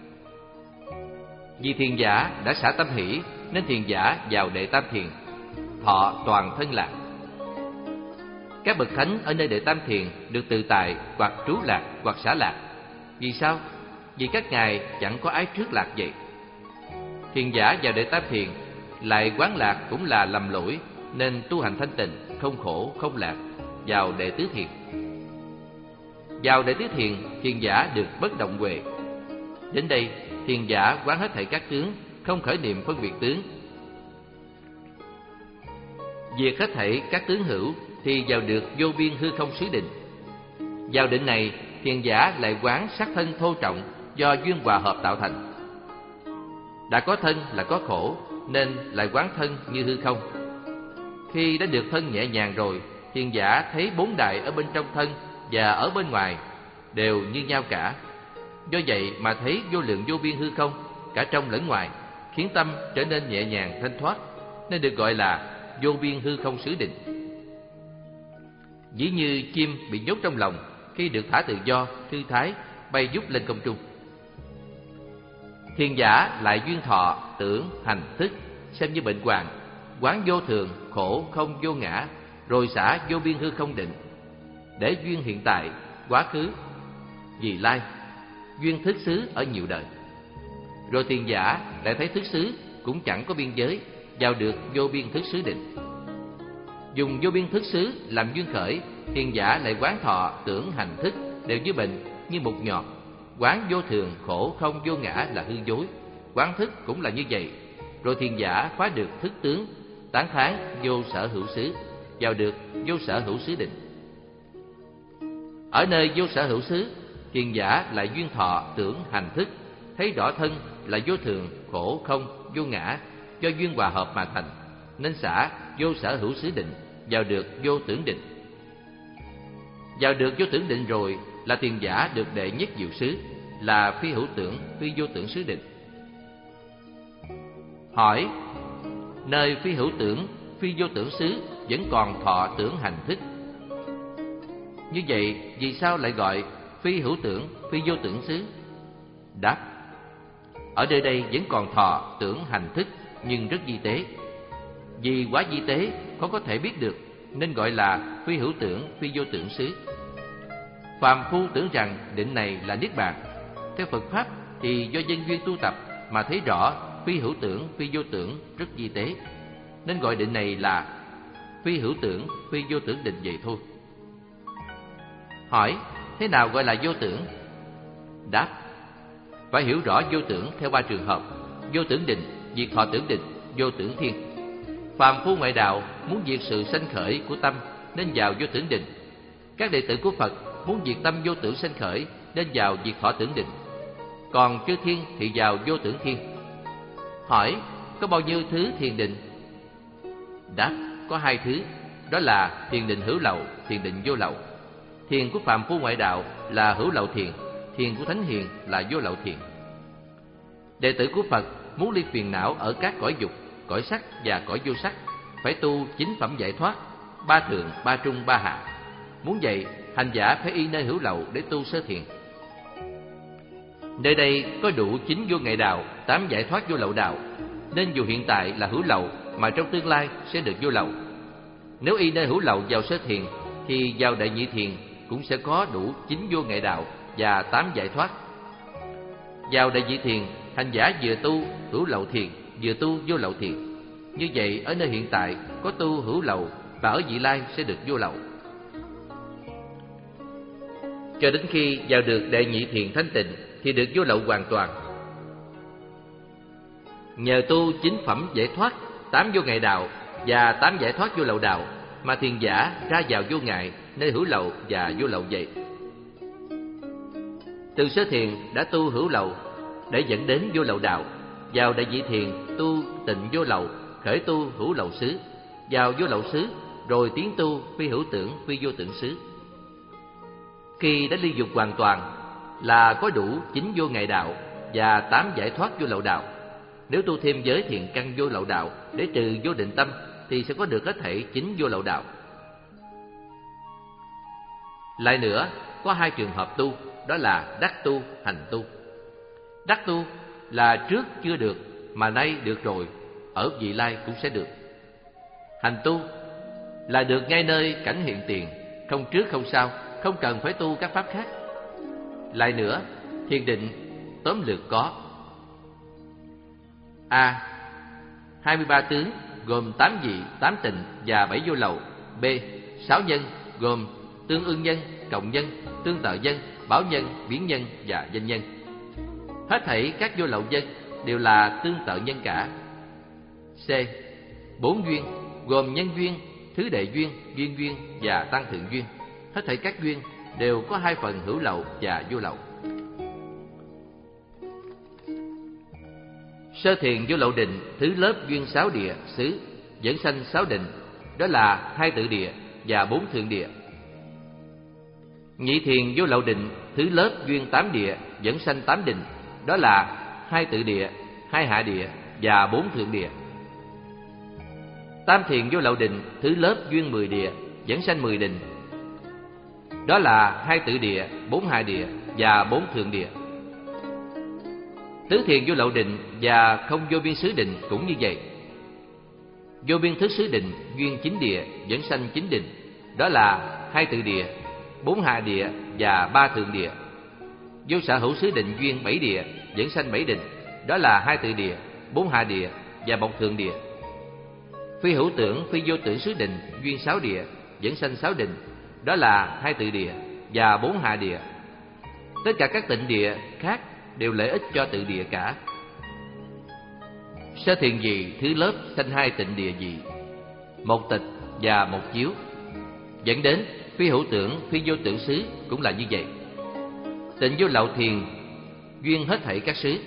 Vì thiền giả đã xả tâm hỷ, nên thiền giả vào đệ tam thiền, thọ toàn thân lạc. Các bậc thánh ở nơi đệ tam thiền được tự tại hoặc trú lạc hoặc xả lạc. Vì sao? Vì các ngài chẳng có ái trước lạc vậy. Thiền giả vào đệ tam thiền lại quán lạc cũng là lầm lỗi, nên tu hành thanh tịnh, không khổ, không lạc, vào đệ tứ thiền. Vào đệ tứ thiền, thiền giả được bất động huệ. Đến đây, thiền giả quán hết thảy các tướng, không khởi niệm phân biệt tướng. Diệt hết thảy các tướng hữu thì vào được vô biên hư không xứ định. Vào định này, thiền giả lại quán sắc thân thô trọng do duyên hòa hợp tạo thành. Đã có thân là có khổ, nên lại quán thân như hư không. Khi đã được thân nhẹ nhàng rồi, thiền giả thấy bốn đại ở bên trong thân và ở bên ngoài đều như nhau cả. Do vậy mà thấy vô lượng vô biên hư không, cả trong lẫn ngoài, khiến tâm trở nên nhẹ nhàng thanh thoát, nên được gọi là vô biên hư không xứ định. Ví như chim bị nhốt trong lòng, khi được thả tự do, thư thái, bay vút lên không trung. Thiền giả lại duyên thọ, tưởng, hành, thức, xem như bệnh hoạn, quán vô thường, khổ, không, vô ngã, rồi xả vô biên hư không định, để duyên hiện tại, quá khứ, vị lai, duyên thức xứ ở nhiều đời. Rồi thiền giả lại thấy thức xứ cũng chẳng có biên giới, vào được vô biên thức xứ định. Dùng vô biên thức xứ làm duyên khởi, thiền giả lại quán thọ, tưởng, hành, thức đều như bệnh, như một nhọt, quán vô thường, khổ, không, vô ngã là hư dối, quán thức cũng là như vậy. Rồi thiền giả phá được thức tướng, tán thán vô sở hữu xứ, vào được vô sở hữu xứ định. Ở nơi vô sở hữu xứ, thiền giả lại duyên thọ tưởng hành thức, thấy rõ thân là vô thường, khổ, không, vô ngã, do duyên hòa hợp mà thành, nên xả vô sở hữu xứ định, vào được vô tưởng định. Vào được vô tưởng định rồi là thiền giả được đệ nhất diệu xứ, là phi hữu tưởng, phi vô tưởng xứ định. Hỏi: nơi phi hữu tưởng, phi vô tưởng xứ vẫn còn thọ tưởng hành thức, như vậy vì sao lại gọi phi hữu tưởng, phi vô tưởng xứ? Đáp: ở nơi đây vẫn còn thọ tưởng hành thức, nhưng rất vi tế. Vì quá vi tế, khó có thể biết được, nên gọi là phi hữu tưởng, phi vô tưởng xứ. Phàm phu tưởng rằng định này là niết bàn. Theo Phật pháp thì do nhân duyên tu tập mà thấy rõ phi hữu tưởng, phi vô tưởng rất vi tế, nên gọi định này là phi hữu tưởng, phi vô tưởng định vậy thôi. Hỏi: thế nào gọi là vô tưởng? Đáp: phải hiểu rõ vô tưởng theo ba trường hợp: vô tưởng định, diệt thọ tưởng định, vô tưởng thiên. Phàm phu ngoại đạo muốn diệt sự sanh khởi của tâm nên vào vô tưởng định. Các đệ tử của Phật muốn diệt tâm vô tưởng sanh khởi nên vào diệt thọ tưởng định. Còn chư thiên thì vào vô tưởng thiên. Hỏi: có bao nhiêu thứ thiền định? Đáp: có hai thứ, đó là thiền định hữu lậu, thiền định vô lậu. Thiền của phàm phu ngoại đạo là hữu lậu thiền, thiền của thánh hiền là vô lậu thiền. Đệ tử của Phật muốn ly phiền não ở các cõi dục, cõi sắc và cõi vô sắc, phải tu chính phẩm giải thoát, ba thượng, ba trung, ba hạ. Muốn vậy, hành giả phải y nơi hữu lậu để tu sơ thiền. Nơi đây có đủ chín vô ngại đạo, tám giải thoát vô lậu đạo, nên dù hiện tại là hữu lậu mà trong tương lai sẽ được vô lậu. Nếu y nơi hữu lậu vào sơ thiền thì vào đại nhị thiền cũng sẽ có đủ chín vô ngại đạo và tám giải thoát. Vào đại nhị thiền, hành giả vừa tu hữu lậu thiền, vừa tu vô lậu thiền. Như vậy ở nơi hiện tại có tu hữu lậu và ở vị lai sẽ được vô lậu. Cho đến khi vào được đệ nhị thiền thanh tịnh thì được vô lậu hoàn toàn. Nhờ tu chính phẩm giải thoát, tám vô ngại đạo và tám giải thoát vô lậu đạo mà thiền giả ra vào vô ngại nơi hữu lậu và vô lậu vậy. Từ sơ thiền đã tu hữu lậu để dẫn đến vô lậu đạo, vào đại nhị thiền tu tịnh vô lậu, khởi tu hữu lậu xứ, vào vô lậu xứ rồi tiến tu phi hữu tưởng, phi vô tưởng xứ. Khi đã ly dục hoàn toàn là có đủ chín vô ngại đạo và tám giải thoát vô lậu đạo. Nếu tu thêm giới thiện căn vô lậu đạo để trừ vô định tâm thì sẽ có được hết thảy chín vô lậu đạo. Lại nữa, có hai trường hợp tu, đó là đắc tu, hành tu. Đắc tu là trước chưa được mà nay được rồi, ở vị lai cũng sẽ được. Hành tu là được ngay nơi cảnh hiện tiền, không trước không sau, không cần phải tu các pháp khác. Lại nữa, thiền định tóm lược có: A. hai mươi ba tướng gồm tám vị, tám tịnh và bảy vô lậu. B. sáu nhân gồm tương ưng nhân, cộng nhân, tương tự nhân, báo nhân, biến nhân và danh nhân. Hết thảy các vô lậu nhân đều là tương tự nhân cả. C. bốn duyên gồm nhân duyên, thứ đệ duyên, duyên duyên và tăng thượng duyên. Hết thảy các duyên đều có hai phần hữu lậu và vô lậu. Sơ thiền vô lậu định thứ lớp duyên sáu địa xứ dẫn sanh sáu định, đó là hai tự địa và bốn thượng địa. Nhị thiền vô lậu định thứ lớp duyên tám địa dẫn sanh tám định, đó là hai tự địa, hai hạ địa và bốn thượng địa. Tam thiền vô lậu định thứ lớp duyên mười địa dẫn sanh mười định, đó là hai tự địa, bốn hạ địa và bốn thượng địa. Tứ thiền vô lậu định và không vô biên xứ định cũng như vậy. Vô biên thức xứ định duyên chín địa dẫn sanh chín định, đó là hai tự địa, bốn hạ địa và ba thượng địa. Vô sở hữu xứ định duyên bảy địa dẫn sanh bảy định, đó là hai tự địa, bốn hạ địa và một thượng địa. Phi hữu tưởng, phi vô tưởng xứ định duyên sáu địa dẫn sanh sáu định, đó là hai tự địa và bốn hạ địa. Tất cả các tịnh địa khác đều lợi ích cho tự địa cả. Sơ thiền vị thứ lớp sanh hai tịnh địa vị một tịch và một chiếu, dẫn đến phi hữu tưởng, phi vô tưởng xứ cũng là như vậy. Tịnh vô lậu thiền duyên hết thảy các xứ.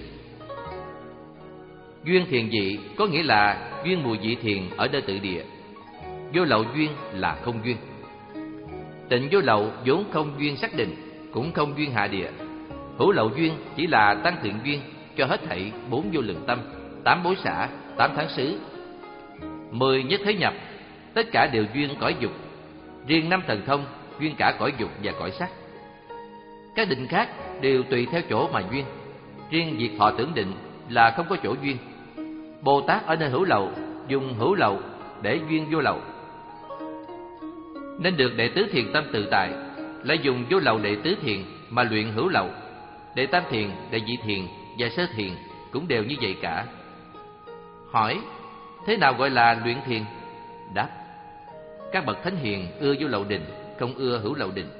Duyên thiền dị có nghĩa là duyên mùi vị thiền ở nơi tự địa. Vô lậu duyên là không duyên. Tịnh vô lậu vốn không duyên xác định, cũng không duyên hạ địa. Hữu lậu duyên chỉ là tăng thượng duyên cho hết thảy bốn vô lượng tâm, tám bối xả, tám tháng xứ, mười nhất thế nhập, tất cả đều duyên cõi dục. Riêng năm thần thông duyên cả cõi dục và cõi sắc. Các định khác đều tùy theo chỗ mà duyên. Riêng việc thọ tưởng định là không có chỗ duyên. Bồ Tát ở nơi hữu lậu dùng hữu lậu để duyên vô lậu, nên được đệ tứ thiền tâm tự tại, lại dùng vô lậu đệ tứ thiền mà luyện hữu lậu. Đệ tam thiền, đệ nhị thiền và sơ thiền cũng đều như vậy cả. Hỏi, thế nào gọi là luyện thiền? Đáp, các bậc thánh hiền ưa vô lậu định, không ưa hữu lậu định.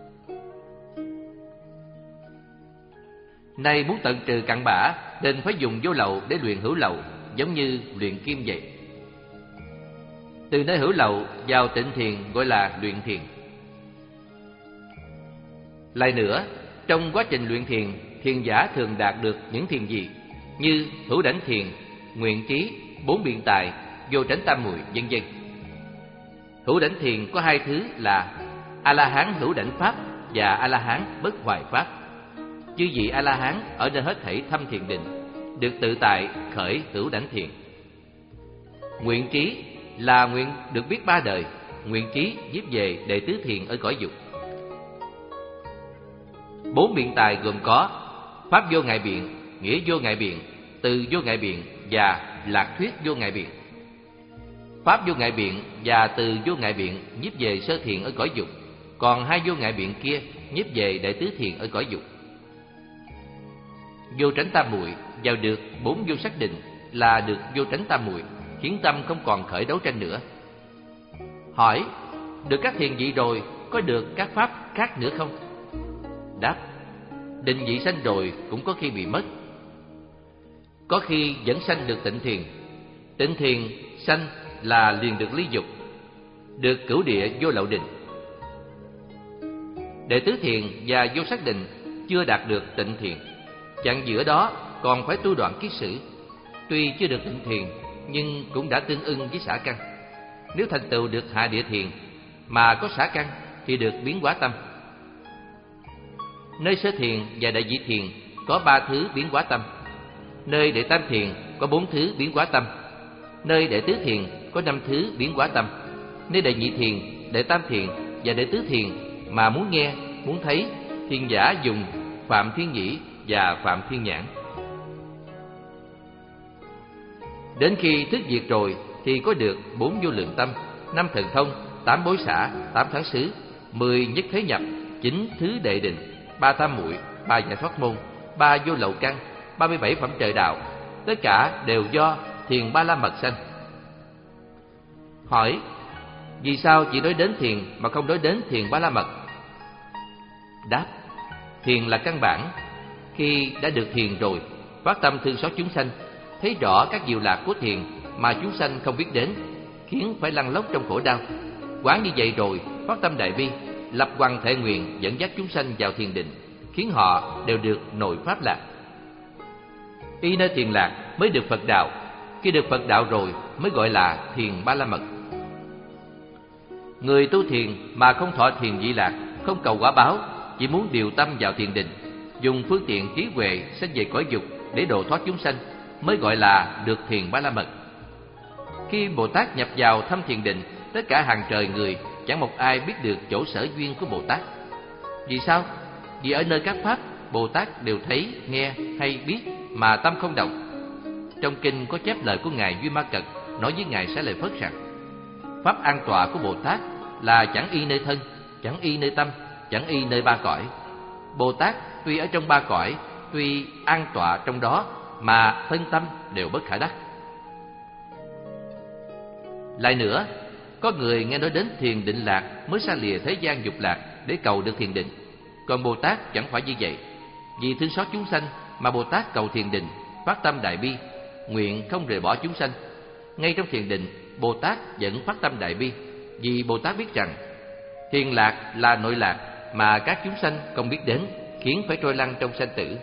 Nay muốn tận trừ cặn bã, nên phải dùng vô lậu để luyện hữu lậu, giống như luyện kim vậy. Từ nơi hữu lậu vào tịnh thiền gọi là luyện thiền. Lại nữa, trong quá trình luyện thiền, thiền giả thường đạt được những thiền gì? Như hữu đảnh thiền, nguyện trí, bốn biện tài, vô tránh tam muội, vân vân. Hữu đảnh thiền có hai thứ là A-la-hán hữu đảnh pháp và A-la-hán bất hoài pháp. Chư vị A-la-hán ở nơi hết thảy thâm thiền định, được tự tại khởi hữu đảnh thiền. Nguyện trí là nguyện được biết ba đời, nguyện trí viết về đệ tứ thiền ở cõi dục. Bốn biện tài gồm có pháp vô ngại biện, nghĩa vô ngại biện, từ vô ngại biện và lạc thuyết vô ngại biện. Pháp vô ngại biện và từ vô ngại biện nhiếp về sơ thiền ở cõi dục, còn hai vô ngại biện kia nhiếp về đệ tứ thiền ở cõi dục. Vô tránh tam muội vào được bốn vô sắc định là được vô tránh tam muội, khiến tâm không còn khởi đấu tranh nữa. Hỏi, được các thiền vị rồi có được các pháp khác nữa không? Đáp, định vị sanh rồi cũng có khi bị mất, có khi vẫn sanh được tịnh thiền. Tịnh thiền sanh là liền được ly dục, được cửu địa vô lậu định. Đệ tứ thiền và vô sắc định chưa đạt được tịnh thiền, chặng giữa đó còn phải tu đoạn kiết sử. Tuy chưa được tịnh thiền nhưng cũng đã tương ưng với xả căn. Nếu thành tựu được hạ địa thiền mà có xả căn thì được biến hóa tâm. Nơi sơ thiền và đại nhị thiền có ba thứ biến hóa tâm. Nơi đệ tam thiền có bốn thứ biến hóa tâm. Nơi đệ tứ thiền có năm thứ biến hóa tâm. Nơi đệ nhị thiền, đệ tam thiền và đệ tứ thiền mà muốn nghe, muốn thấy, thiền giả dùng phạm thiên nhĩ và phạm thiên nhãn. Đến khi thức diệt rồi thì có được bốn vô lượng tâm, năm thần thông, tám bối xả, tám tháng xứ, mười nhất thế nhập, chín thứ đệ định, ba tam muội, ba giải thoát môn, ba vô lậu căn, ba mươi bảy phẩm trời đạo, tất cả đều do thiền ba la mật sanh. Hỏi, vì sao chỉ nói đến thiền mà không nói đến thiền ba la mật? Đáp, thiền là căn bản. Khi đã được thiền rồi, phát tâm thương xót chúng sanh, thấy rõ các diệu lạc của thiền mà chúng sanh không biết đến, khiến phải lăn lóc trong khổ đau. Quán như vậy rồi, phát tâm đại bi, lập hoằng thệ nguyện dẫn dắt chúng sanh vào thiền định, khiến họ đều được nội pháp lạc. Y nơi thiền lạc mới được Phật đạo. Khi được Phật đạo rồi mới gọi là thiền ba la mật. Người tu thiền mà không thọ thiền vị lạc, không cầu quả báo, chỉ muốn điều tâm vào thiền định, dùng phương tiện trí huệ sanh về cõi dục để độ thoát chúng sanh, mới gọi là được thiền ba la mật. Khi Bồ Tát nhập vào thâm thiền định, tất cả hàng trời người chẳng một ai biết được chỗ sở duyên của Bồ Tát. Vì sao? Vì ở nơi các pháp, Bồ Tát đều thấy, nghe hay biết mà tâm không động. Trong kinh có chép lời của Ngài Duy Ma Cật nói với Ngài Xá Lợi Phất rằng: pháp an tọa của Bồ Tát là chẳng y nơi thân, chẳng y nơi tâm, chẳng y nơi ba cõi. Bồ Tát tuy ở trong ba cõi, tuy an tọa trong đó mà thân tâm đều bất khả đắc. Lại nữa, có người nghe nói đến thiền định lạc mới xa lìa thế gian dục lạc để cầu được thiền định. Còn Bồ Tát chẳng phải như vậy. Vì thương xót chúng sanh mà Bồ Tát cầu thiền định, phát tâm đại bi, nguyện không rời bỏ chúng sanh. Ngay trong thiền định Bồ Tát vẫn phát tâm đại bi, vì Bồ Tát biết rằng thiền lạc là nội lạc mà các chúng sanh không biết đến, khiến phải trôi lăn trong sanh tử.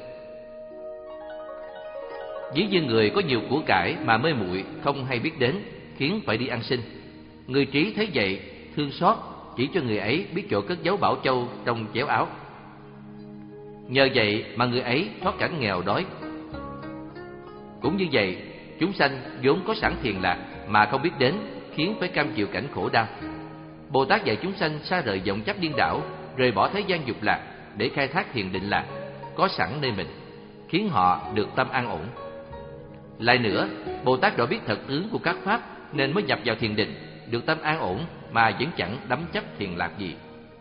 Ví như người có nhiều của cải mà mê muội không hay biết đến, khiến phải đi ăn xin. Người trí thấy vậy, thương xót, chỉ cho người ấy biết chỗ cất giấu bảo châu trong chéo áo. Nhờ vậy mà người ấy thoát cảnh nghèo đói. Cũng như vậy, chúng sanh vốn có sẵn thiền lạc mà không biết đến, khiến phải cam chịu cảnh khổ đau. Bồ Tát dạy chúng sanh xa rời vọng chấp điên đảo, rời bỏ thế gian dục lạc để khai thác thiền định lạc có sẵn nơi mình, khiến họ được tâm an ổn. Lại nữa, Bồ Tát rõ biết thật tướng của các pháp nên mới nhập vào thiền định, được tâm an ổn mà vẫn chẳng đắm chấp thiền lạc gì.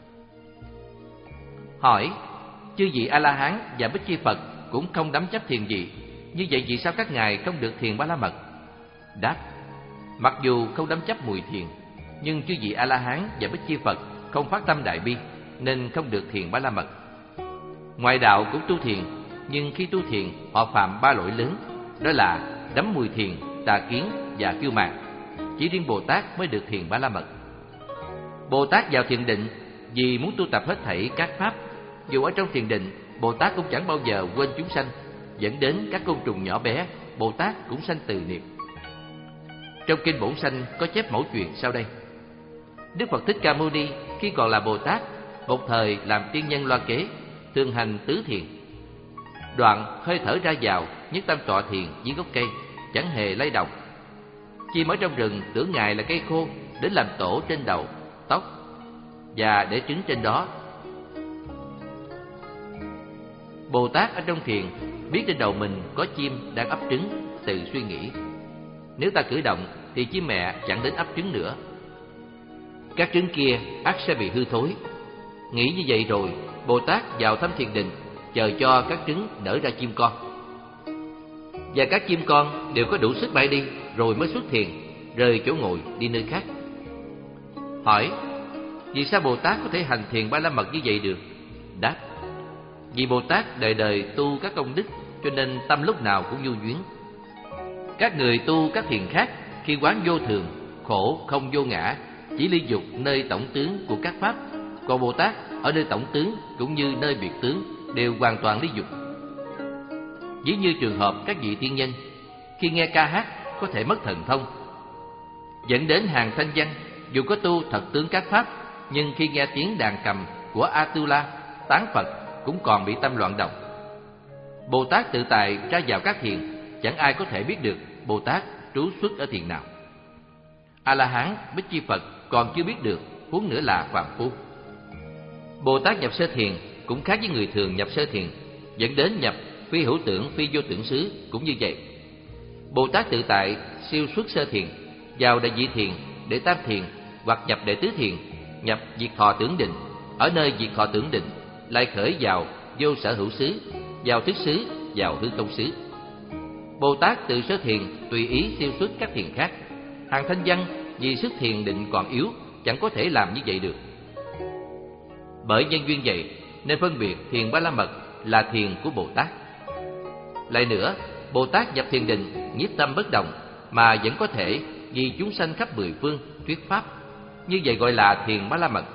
Hỏi: chư vị A La Hán và Bích Chi Phật cũng không đắm chấp thiền gì, như vậy vì sao các ngài không được thiền Ba La Mật? Đáp: mặc dù không đắm chấp mùi thiền, nhưng chư vị A La Hán và Bích Chi Phật không phát tâm đại bi nên không được thiền Ba La Mật. Ngoại đạo cũng tu thiền, nhưng khi tu thiền họ phạm ba lỗi lớn, đó là đắm mùi thiền, tà kiến và kiêu mạn. Chỉ riêng Bồ Tát mới được thiền Ba La Mật. Bồ Tát vào thiền định vì muốn tu tập hết thảy các pháp. Dù ở trong thiền định, Bồ Tát cũng chẳng bao giờ quên chúng sanh, dẫn đến các côn trùng nhỏ bé, Bồ Tát cũng sanh từ niệm. Trong kinh Bổn Sanh có chép mẫu chuyện sau đây. Đức Phật Thích Ca Mâu Ni khi còn là Bồ Tát, một thời làm tiên nhân loa kế, thường hành tứ thiền. Đoạn hơi thở ra vào, nhất tâm tọa thiền dưới gốc cây, chẳng hề lay động. Chim ở trong rừng tưởng ngài là cây khô, đến làm tổ trên đầu, tóc và để trứng trên đó. Bồ Tát ở trong thiền biết trên đầu mình có chim đang ấp trứng, tự suy nghĩ: nếu ta cử động thì chim mẹ chẳng đến ấp trứng nữa, các trứng kia ắt sẽ bị hư thối. Nghĩ như vậy rồi, Bồ Tát vào thăm thiền định, chờ cho các trứng nở ra chim con. Và các chim con đều có đủ sức bay đi, rồi mới xuất thiền, rời chỗ ngồi đi nơi khác. Hỏi: vì sao Bồ Tát có thể hành thiền Ba La Mật như vậy được? Đáp: vì Bồ Tát đời đời tu các công đức, cho nên tâm lúc nào cũng vô duyên. Các người tu các thiền khác, khi quán vô thường, khổ không vô ngã, chỉ ly dục nơi tổng tướng của các pháp. Còn Bồ Tát ở nơi tổng tướng cũng như nơi biệt tướng đều hoàn toàn ly dục. Ví như trường hợp các vị tiên nhân khi nghe ca hát có thể mất thần thông, dẫn đến hàng thanh văn dù có tu thật tướng các pháp, nhưng khi nghe tiếng đàn cầm của Atula tán Phật cũng còn bị tâm loạn động. Bồ Tát tự tại ra vào các thiền, chẳng ai có thể biết được Bồ Tát trú xuất ở thiền nào. A La Hán, Bích Chi Phật còn chưa biết được, huống nữa là phàm phu. Bồ Tát nhập sơ thiền cũng khác với người thường nhập sơ thiền, dẫn đến nhập phi hữu tưởng phi vô tưởng xứ cũng như vậy. Bồ Tát tự tại siêu xuất sơ thiền, vào đệ nhị thiền, đệ tam thiền, hoặc nhập đệ tứ thiền, nhập diệt thọ tưởng định. Ở nơi diệt thọ tưởng định lại khởi vào vô sở hữu xứ, vào thức xứ, vào hư không xứ. Bồ Tát từ sơ thiền tùy ý siêu xuất các thiền khác. Hàng thanh văn vì sức thiền định còn yếu, chẳng có thể làm như vậy được. Bởi nhân duyên vậy nên phân biệt thiền Ba La Mật là thiền của Bồ Tát. Lại nữa, Bồ Tát nhập thiền định nhiếp tâm bất động mà vẫn có thể vì chúng sanh khắp mười phương thuyết pháp, như vậy gọi là thiền Ba La Mật.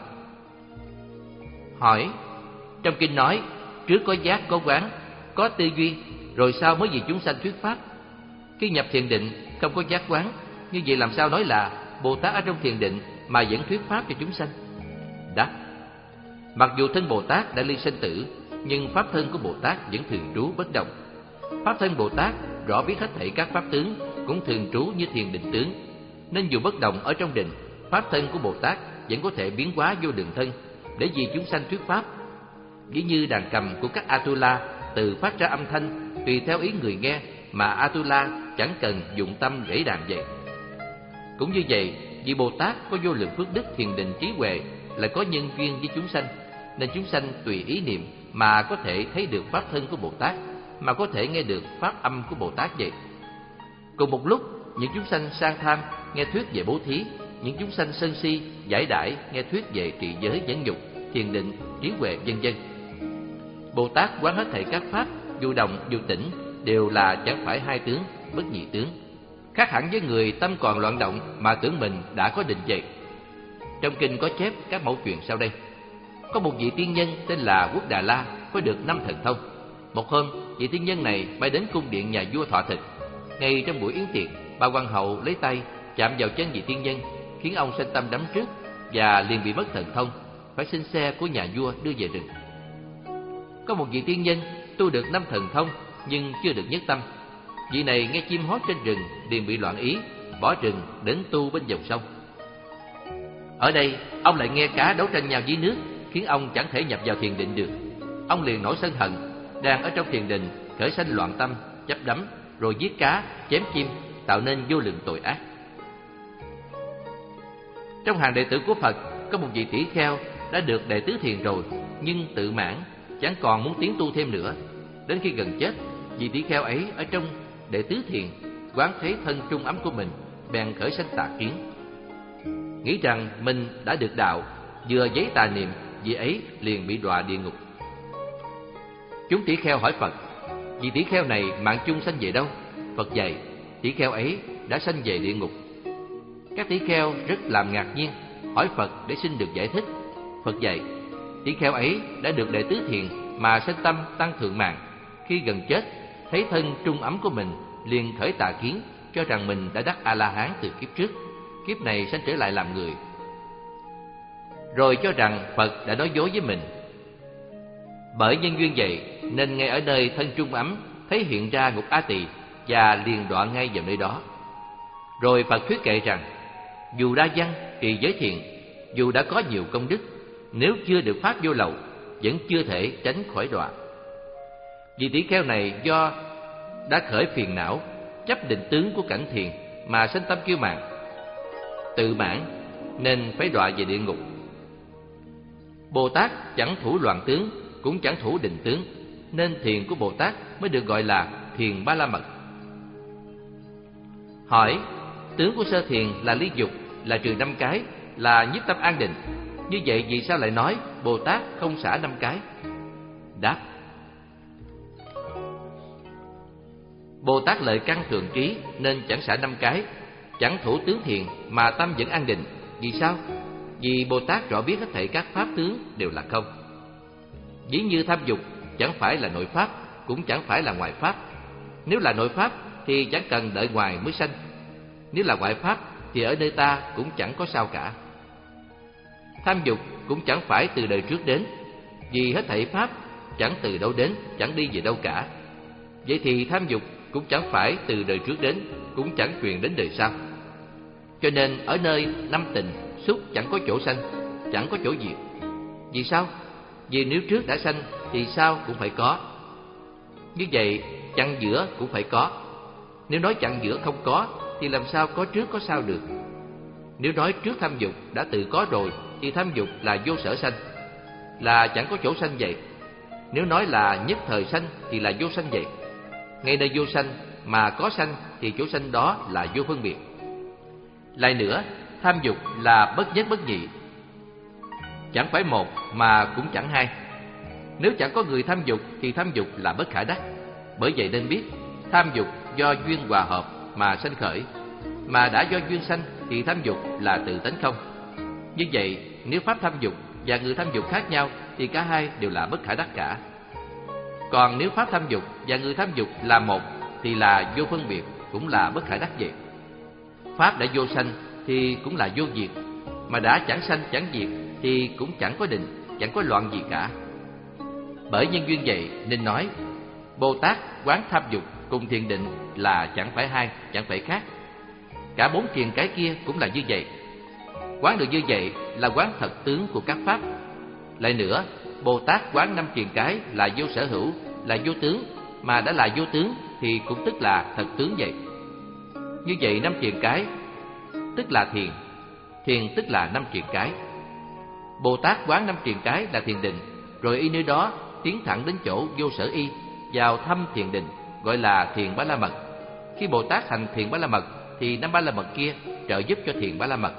Hỏi: trong kinh nói trước có giác, có quán, có tư duy, rồi sau mới vì chúng sanh thuyết pháp. Khi nhập thiền định không có giác quán, như vậy làm sao nói là Bồ Tát ở trong thiền định mà vẫn thuyết pháp cho chúng sanh? Đáp: mặc dù thân Bồ Tát đã ly sinh tử, nhưng pháp thân của Bồ Tát vẫn thường trú bất động. Pháp thân Bồ Tát rõ biết hết thảy các pháp tướng, cũng thường trú như thiền định tướng, nên dù bất động ở trong định, pháp thân của Bồ Tát vẫn có thể biến hóa vô lượng thân để vì chúng sanh thuyết pháp. Ví như đàn cầm của các Atula tự phát ra âm thanh tùy theo ý người nghe, mà Atula chẳng cần dụng tâm gãy đàn vậy. Cũng như vậy, vì Bồ Tát có vô lượng phước đức thiền định trí huệ, lại có nhân duyên với chúng sanh, nên chúng sanh tùy ý niệm mà có thể thấy được pháp thân của Bồ Tát, mà có thể nghe được pháp âm của Bồ Tát vậy. Cùng một lúc, những chúng sanh sang tham nghe thuyết về bố thí, những chúng sanh sân si giải đãi nghe thuyết về trị giới nhẫn nhục, thiền định, trí huệ, vân vân. Bồ Tát quán hết thảy các pháp, dù động dù tĩnh, đều là chẳng phải hai tướng, bất nhị tướng. khác hẳn với người tâm còn loạn động mà tưởng mình đã có định vậy. Trong kinh có chép các mẫu chuyện sau đây. Có một vị tiên nhân tên là Quốc Đà La, có được năm thần thông. Một hôm, vị tiên nhân này bay đến cung điện nhà vua thọ thực. Ngay trong buổi yến tiệc, bà hoàng hậu lấy tay chạm vào chân vị tiên nhân, khiến ông sanh tâm đắm trước và liền bị mất thần thông, phải xin xe của nhà vua đưa về rừng. Có một vị tiên nhân tu được năm thần thông nhưng chưa được nhất tâm. Vị này nghe chim hót trên rừng liền bị loạn ý, bỏ rừng đến tu bên dòng sông. Ở đây, ông lại nghe cá đấu tranh nhau dưới nước, khiến ông chẳng thể nhập vào thiền định được. Ông liền nổi sân hận, đang ở trong thiền định khởi sanh loạn tâm, chấp đắm, rồi giết cá, chém chim, tạo nên vô lượng tội ác. Trong hàng đệ tử của Phật, có một vị tỷ kheo đã được đệ tứ thiền rồi, nhưng tự mãn, chẳng còn muốn tiến tu thêm nữa. Đến khi gần chết, vị tỷ kheo ấy ở trong đệ tứ thiền quán thấy thân trung ấm của mình, bèn khởi sanh tà kiến, nghĩ rằng mình đã được đạo, vừa giấy tà niệm, vị ấy liền bị đọa địa ngục. Chúng tỷ kheo hỏi Phật: vị tỷ kheo này mạng chung sanh về đâu? Phật dạy: tỷ kheo ấy đã sanh về địa ngục. Các tỷ kheo rất làm ngạc nhiên, hỏi Phật để xin được giải thích. Phật dạy: tỷ kheo ấy đã được đệ tứ thiền mà sanh tâm tăng thượng mạng, khi gần chết thấy thân trung ấm của mình, liền khởi tà kiến, cho rằng mình đã đắc A La Hán từ kiếp trước, kiếp này sanh trở lại làm người, rồi cho rằng Phật đã nói dối với mình. Bởi nhân duyên vậy nên ngay ở nơi thân trung ấm thấy hiện ra ngục A Tỳ, và liền đọa ngay vào nơi đó. Rồi Phật thuyết kệ rằng: dù đa văn trì giới thiện, dù đã có nhiều công đức, nếu chưa được pháp vô lậu, vẫn chưa thể tránh khỏi đọa. Vì tỷ kheo này do đã khởi phiền não, chấp định tướng của cảnh thiền mà sanh tâm kiêu mạn, tự mãn, nên phải đọa về địa ngục. Bồ Tát chẳng thủ loạn tướng, cũng chẳng thủ định tướng, nên thiền của Bồ Tát mới được gọi là thiền ba la mật. Hỏi: tướng của sơ thiền là ly dục, là trừ năm cái, là nhiếp tâm an định, như vậy vì sao lại nói Bồ Tát không xả năm cái? Đáp: Bồ Tát lợi căn thường trí nên chẳng xả năm cái, chẳng thủ tướng thiền mà tâm vẫn an định. Vì sao? Vì Bồ Tát rõ biết hết thảy các pháp tướng đều là không. Ví như tham dục chẳng phải là nội pháp, cũng chẳng phải là ngoại pháp. Nếu là nội pháp thì chẳng cần đợi ngoài mới sanh, nếu là ngoại pháp thì ở nơi ta cũng chẳng có sao cả. Tham dục cũng chẳng phải từ đời trước đến, vì hết thảy pháp chẳng từ đâu đến, chẳng đi về đâu cả. Vậy thì tham dục cũng chẳng phải từ đời trước đến, cũng chẳng truyền đến đời sau. Cho nên ở nơi năm tình xúc chẳng có chỗ sanh, chẳng có chỗ diệt. Vì sao? Vì nếu trước đã sanh thì sau cũng phải có. Như vậy chặn giữa cũng phải có. Nếu nói chặn giữa không có thì làm sao có trước có sau được? Nếu nói trước tham dục đã tự có rồi thì tham dục là vô sở sanh, là chẳng có chỗ sanh vậy. Nếu nói là nhất thời sanh thì là vô sanh vậy. Ngay nơi vô sanh mà có sanh thì chỗ sanh đó là vô phân biệt. Lại nữa, tham dục là bất nhất bất nhị, chẳng phải một mà cũng chẳng hai. Nếu chẳng có người tham dục thì tham dục là bất khả đắc. Bởi vậy nên biết, tham dục do duyên hòa hợp mà sanh khởi, mà đã do duyên sanh thì tham dục là tự tánh không. Như vậy, nếu pháp tham dục và người tham dục khác nhau thì cả hai đều là bất khả đắc cả. Còn nếu pháp tham dục và người tham dục là một thì là vô phân biệt, cũng là bất khả đắc vậy. Pháp đã vô sanh thì cũng là vô diệt, mà đã chẳng sanh chẳng diệt thì cũng chẳng có định, chẳng có loạn gì cả. Bởi nhân duyên vậy nên nói Bồ Tát quán tham dục cùng thiền định là chẳng phải hai, chẳng phải khác. Cả bốn thiền cái kia cũng là như vậy. Quán được như vậy là quán thật tướng của các pháp. Lại nữa, Bồ Tát quán năm thiền cái là vô sở hữu, là vô tướng, mà đã là vô tướng thì cũng tức là thật tướng vậy. Như vậy năm thiền cái tức là thiền, thiền tức là năm thiền cái. Bồ Tát quán năm thiền cái là thiền định, rồi y nơi đó tiến thẳng đến chỗ vô sở y, vào thâm thiền định, gọi là thiền bá la mật. Khi Bồ Tát thành thiền bá la mật thì năm bá la mật kia trợ giúp cho thiền bá la mật.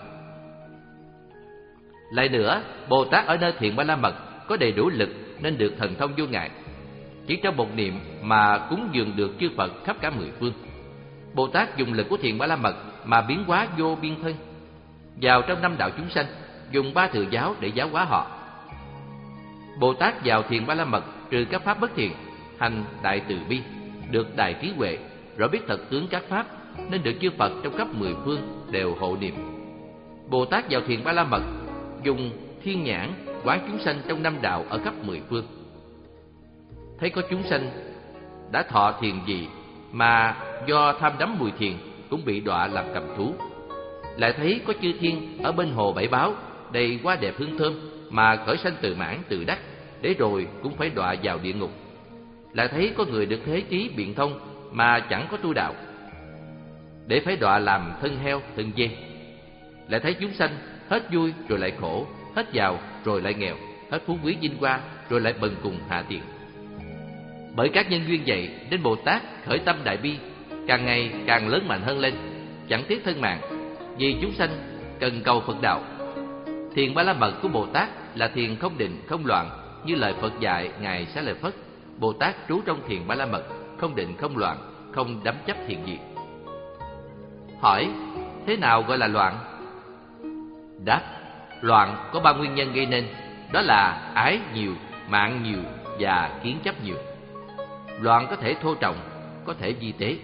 Lại nữa, Bồ Tát ở nơi thiền bá la mật có đầy đủ lực nên được thần thông vô ngại, chỉ trong một niệm mà cúng dường được chư Phật khắp cả mười phương. Bồ Tát dùng lực của Thiền Ba La Mật mà biến hóa vô biên thân. Vào trong năm đạo chúng sanh, dùng ba thừa giáo để giáo hóa họ. Bồ Tát vào Thiền Ba La Mật trừ các pháp bất thiện, hành đại từ bi, được đại trí huệ, rõ biết thật tướng các pháp, nên được chư Phật trong khắp mười phương đều hộ niệm. Bồ Tát vào Thiền Ba La Mật dùng thiên nhãn quán chúng sanh trong năm đạo ở khắp mười phương. Thấy có chúng sanh đã thọ thiền vị mà do tham đắm mùi thiền cũng bị đọa làm cầm thú. Lại thấy có chư thiên ở bên hồ Bảy Báo đầy hoa đẹp hương thơm mà khởi sanh tự mãn tự đắc, để rồi cũng phải đọa vào địa ngục. Lại thấy có người được thế trí biện thông mà chẳng có tu đạo, để phải đọa làm thân heo thân dê. Lại thấy chúng sanh hết vui rồi lại khổ, hết giàu rồi lại nghèo, hết phú quý vinh hoa rồi lại bần cùng hạ tiện. Bởi các nhân duyên vậy nên Bồ Tát khởi tâm đại bi, càng ngày càng lớn mạnh hơn lên, chẳng tiếc thân mạng, vì chúng sanh cần cầu Phật đạo. Thiền Ba La Mật của Bồ Tát là thiền không định không loạn, như lời Phật dạy ngài Xá Lợi Phất. Bồ Tát trú trong Thiền Ba La Mật, không định không loạn, không đắm chấp thiền diệt. Hỏi: thế nào gọi là loạn? Đáp: loạn có ba nguyên nhân gây nên, đó là ái nhiều, mạng nhiều và kiến chấp nhiều. Loạn có thể thô trọng, có thể vi tế.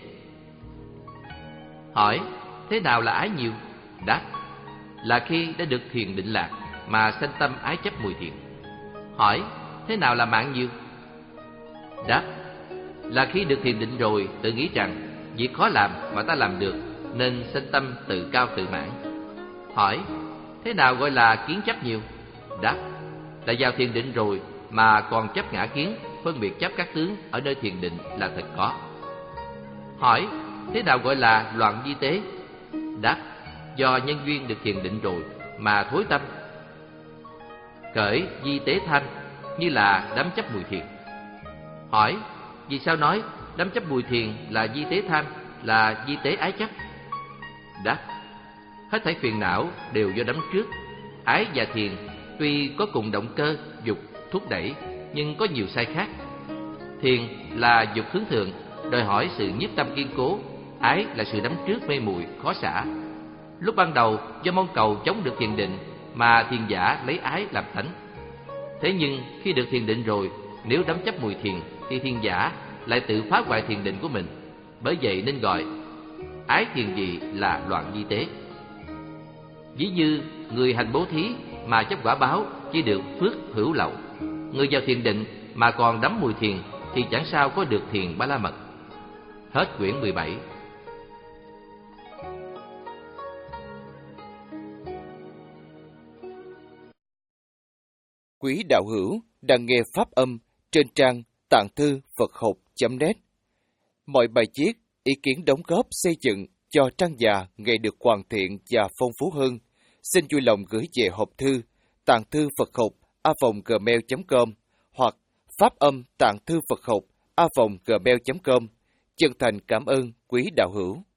Hỏi: thế nào là ái nhiều? Đáp: là khi đã được thiền định lạc mà sanh tâm ái chấp mùi thiền. Hỏi: thế nào là mạng nhiều? Đáp: là khi được thiền định rồi tự nghĩ rằng việc khó làm mà ta làm được, nên sanh tâm tự cao tự mãn. Hỏi: thế nào gọi là kiến chấp nhiều? Đáp: là vào thiền định rồi mà còn chấp ngã kiến, phân biệt chấp các tướng ở nơi thiền định là thật có. Hỏi: thế nào gọi là loạn vi tế? Đáp: do nhân duyên được thiền định rồi mà thối tâm, khởi vi tế tham, như là đắm chấp mùi thiền. Hỏi: vì sao nói đắm chấp mùi thiền là vi tế tham, là vi tế ái chấp? Đáp: hết thảy phiền não đều do đắm trước. Ái và thiền tuy có cùng động cơ dục thúc đẩy, nhưng có nhiều sai khác. Thiền là dục hướng thượng, đòi hỏi sự nhiếp tâm kiên cố. Ái là sự đắm trước mê muội khó xả. Lúc ban đầu do mong cầu chống được thiền định mà thiền giả lấy ái làm tánh. Thế nhưng khi được thiền định rồi, nếu đắm chấp mùi thiền thì thiền giả lại tự phá hoại thiền định của mình. Bởi vậy nên gọi ái thiền vị là loạn vi tế. Ví như người hành bố thí mà chấp quả báo chỉ được phước hữu lậu. Người vào thiền định mà còn đắm mùi thiền thì chẳng sao có được Thiền Ba La Mật. Hết quyển mười bảy. Quý đạo hữu đang nghe pháp âm trên trang tạng thư Phật học chấm net. Mọi bài viết, ý kiến đóng góp xây dựng cho trang già ngày được hoàn thiện và phong phú hơn, xin vui lòng gửi về hộp thư tạng thư Phật học a vòng gmail chấm com hoặc pháp âm tạng thư Phật học a vòng gmail chấm com. Chân thành cảm ơn quý đạo hữu.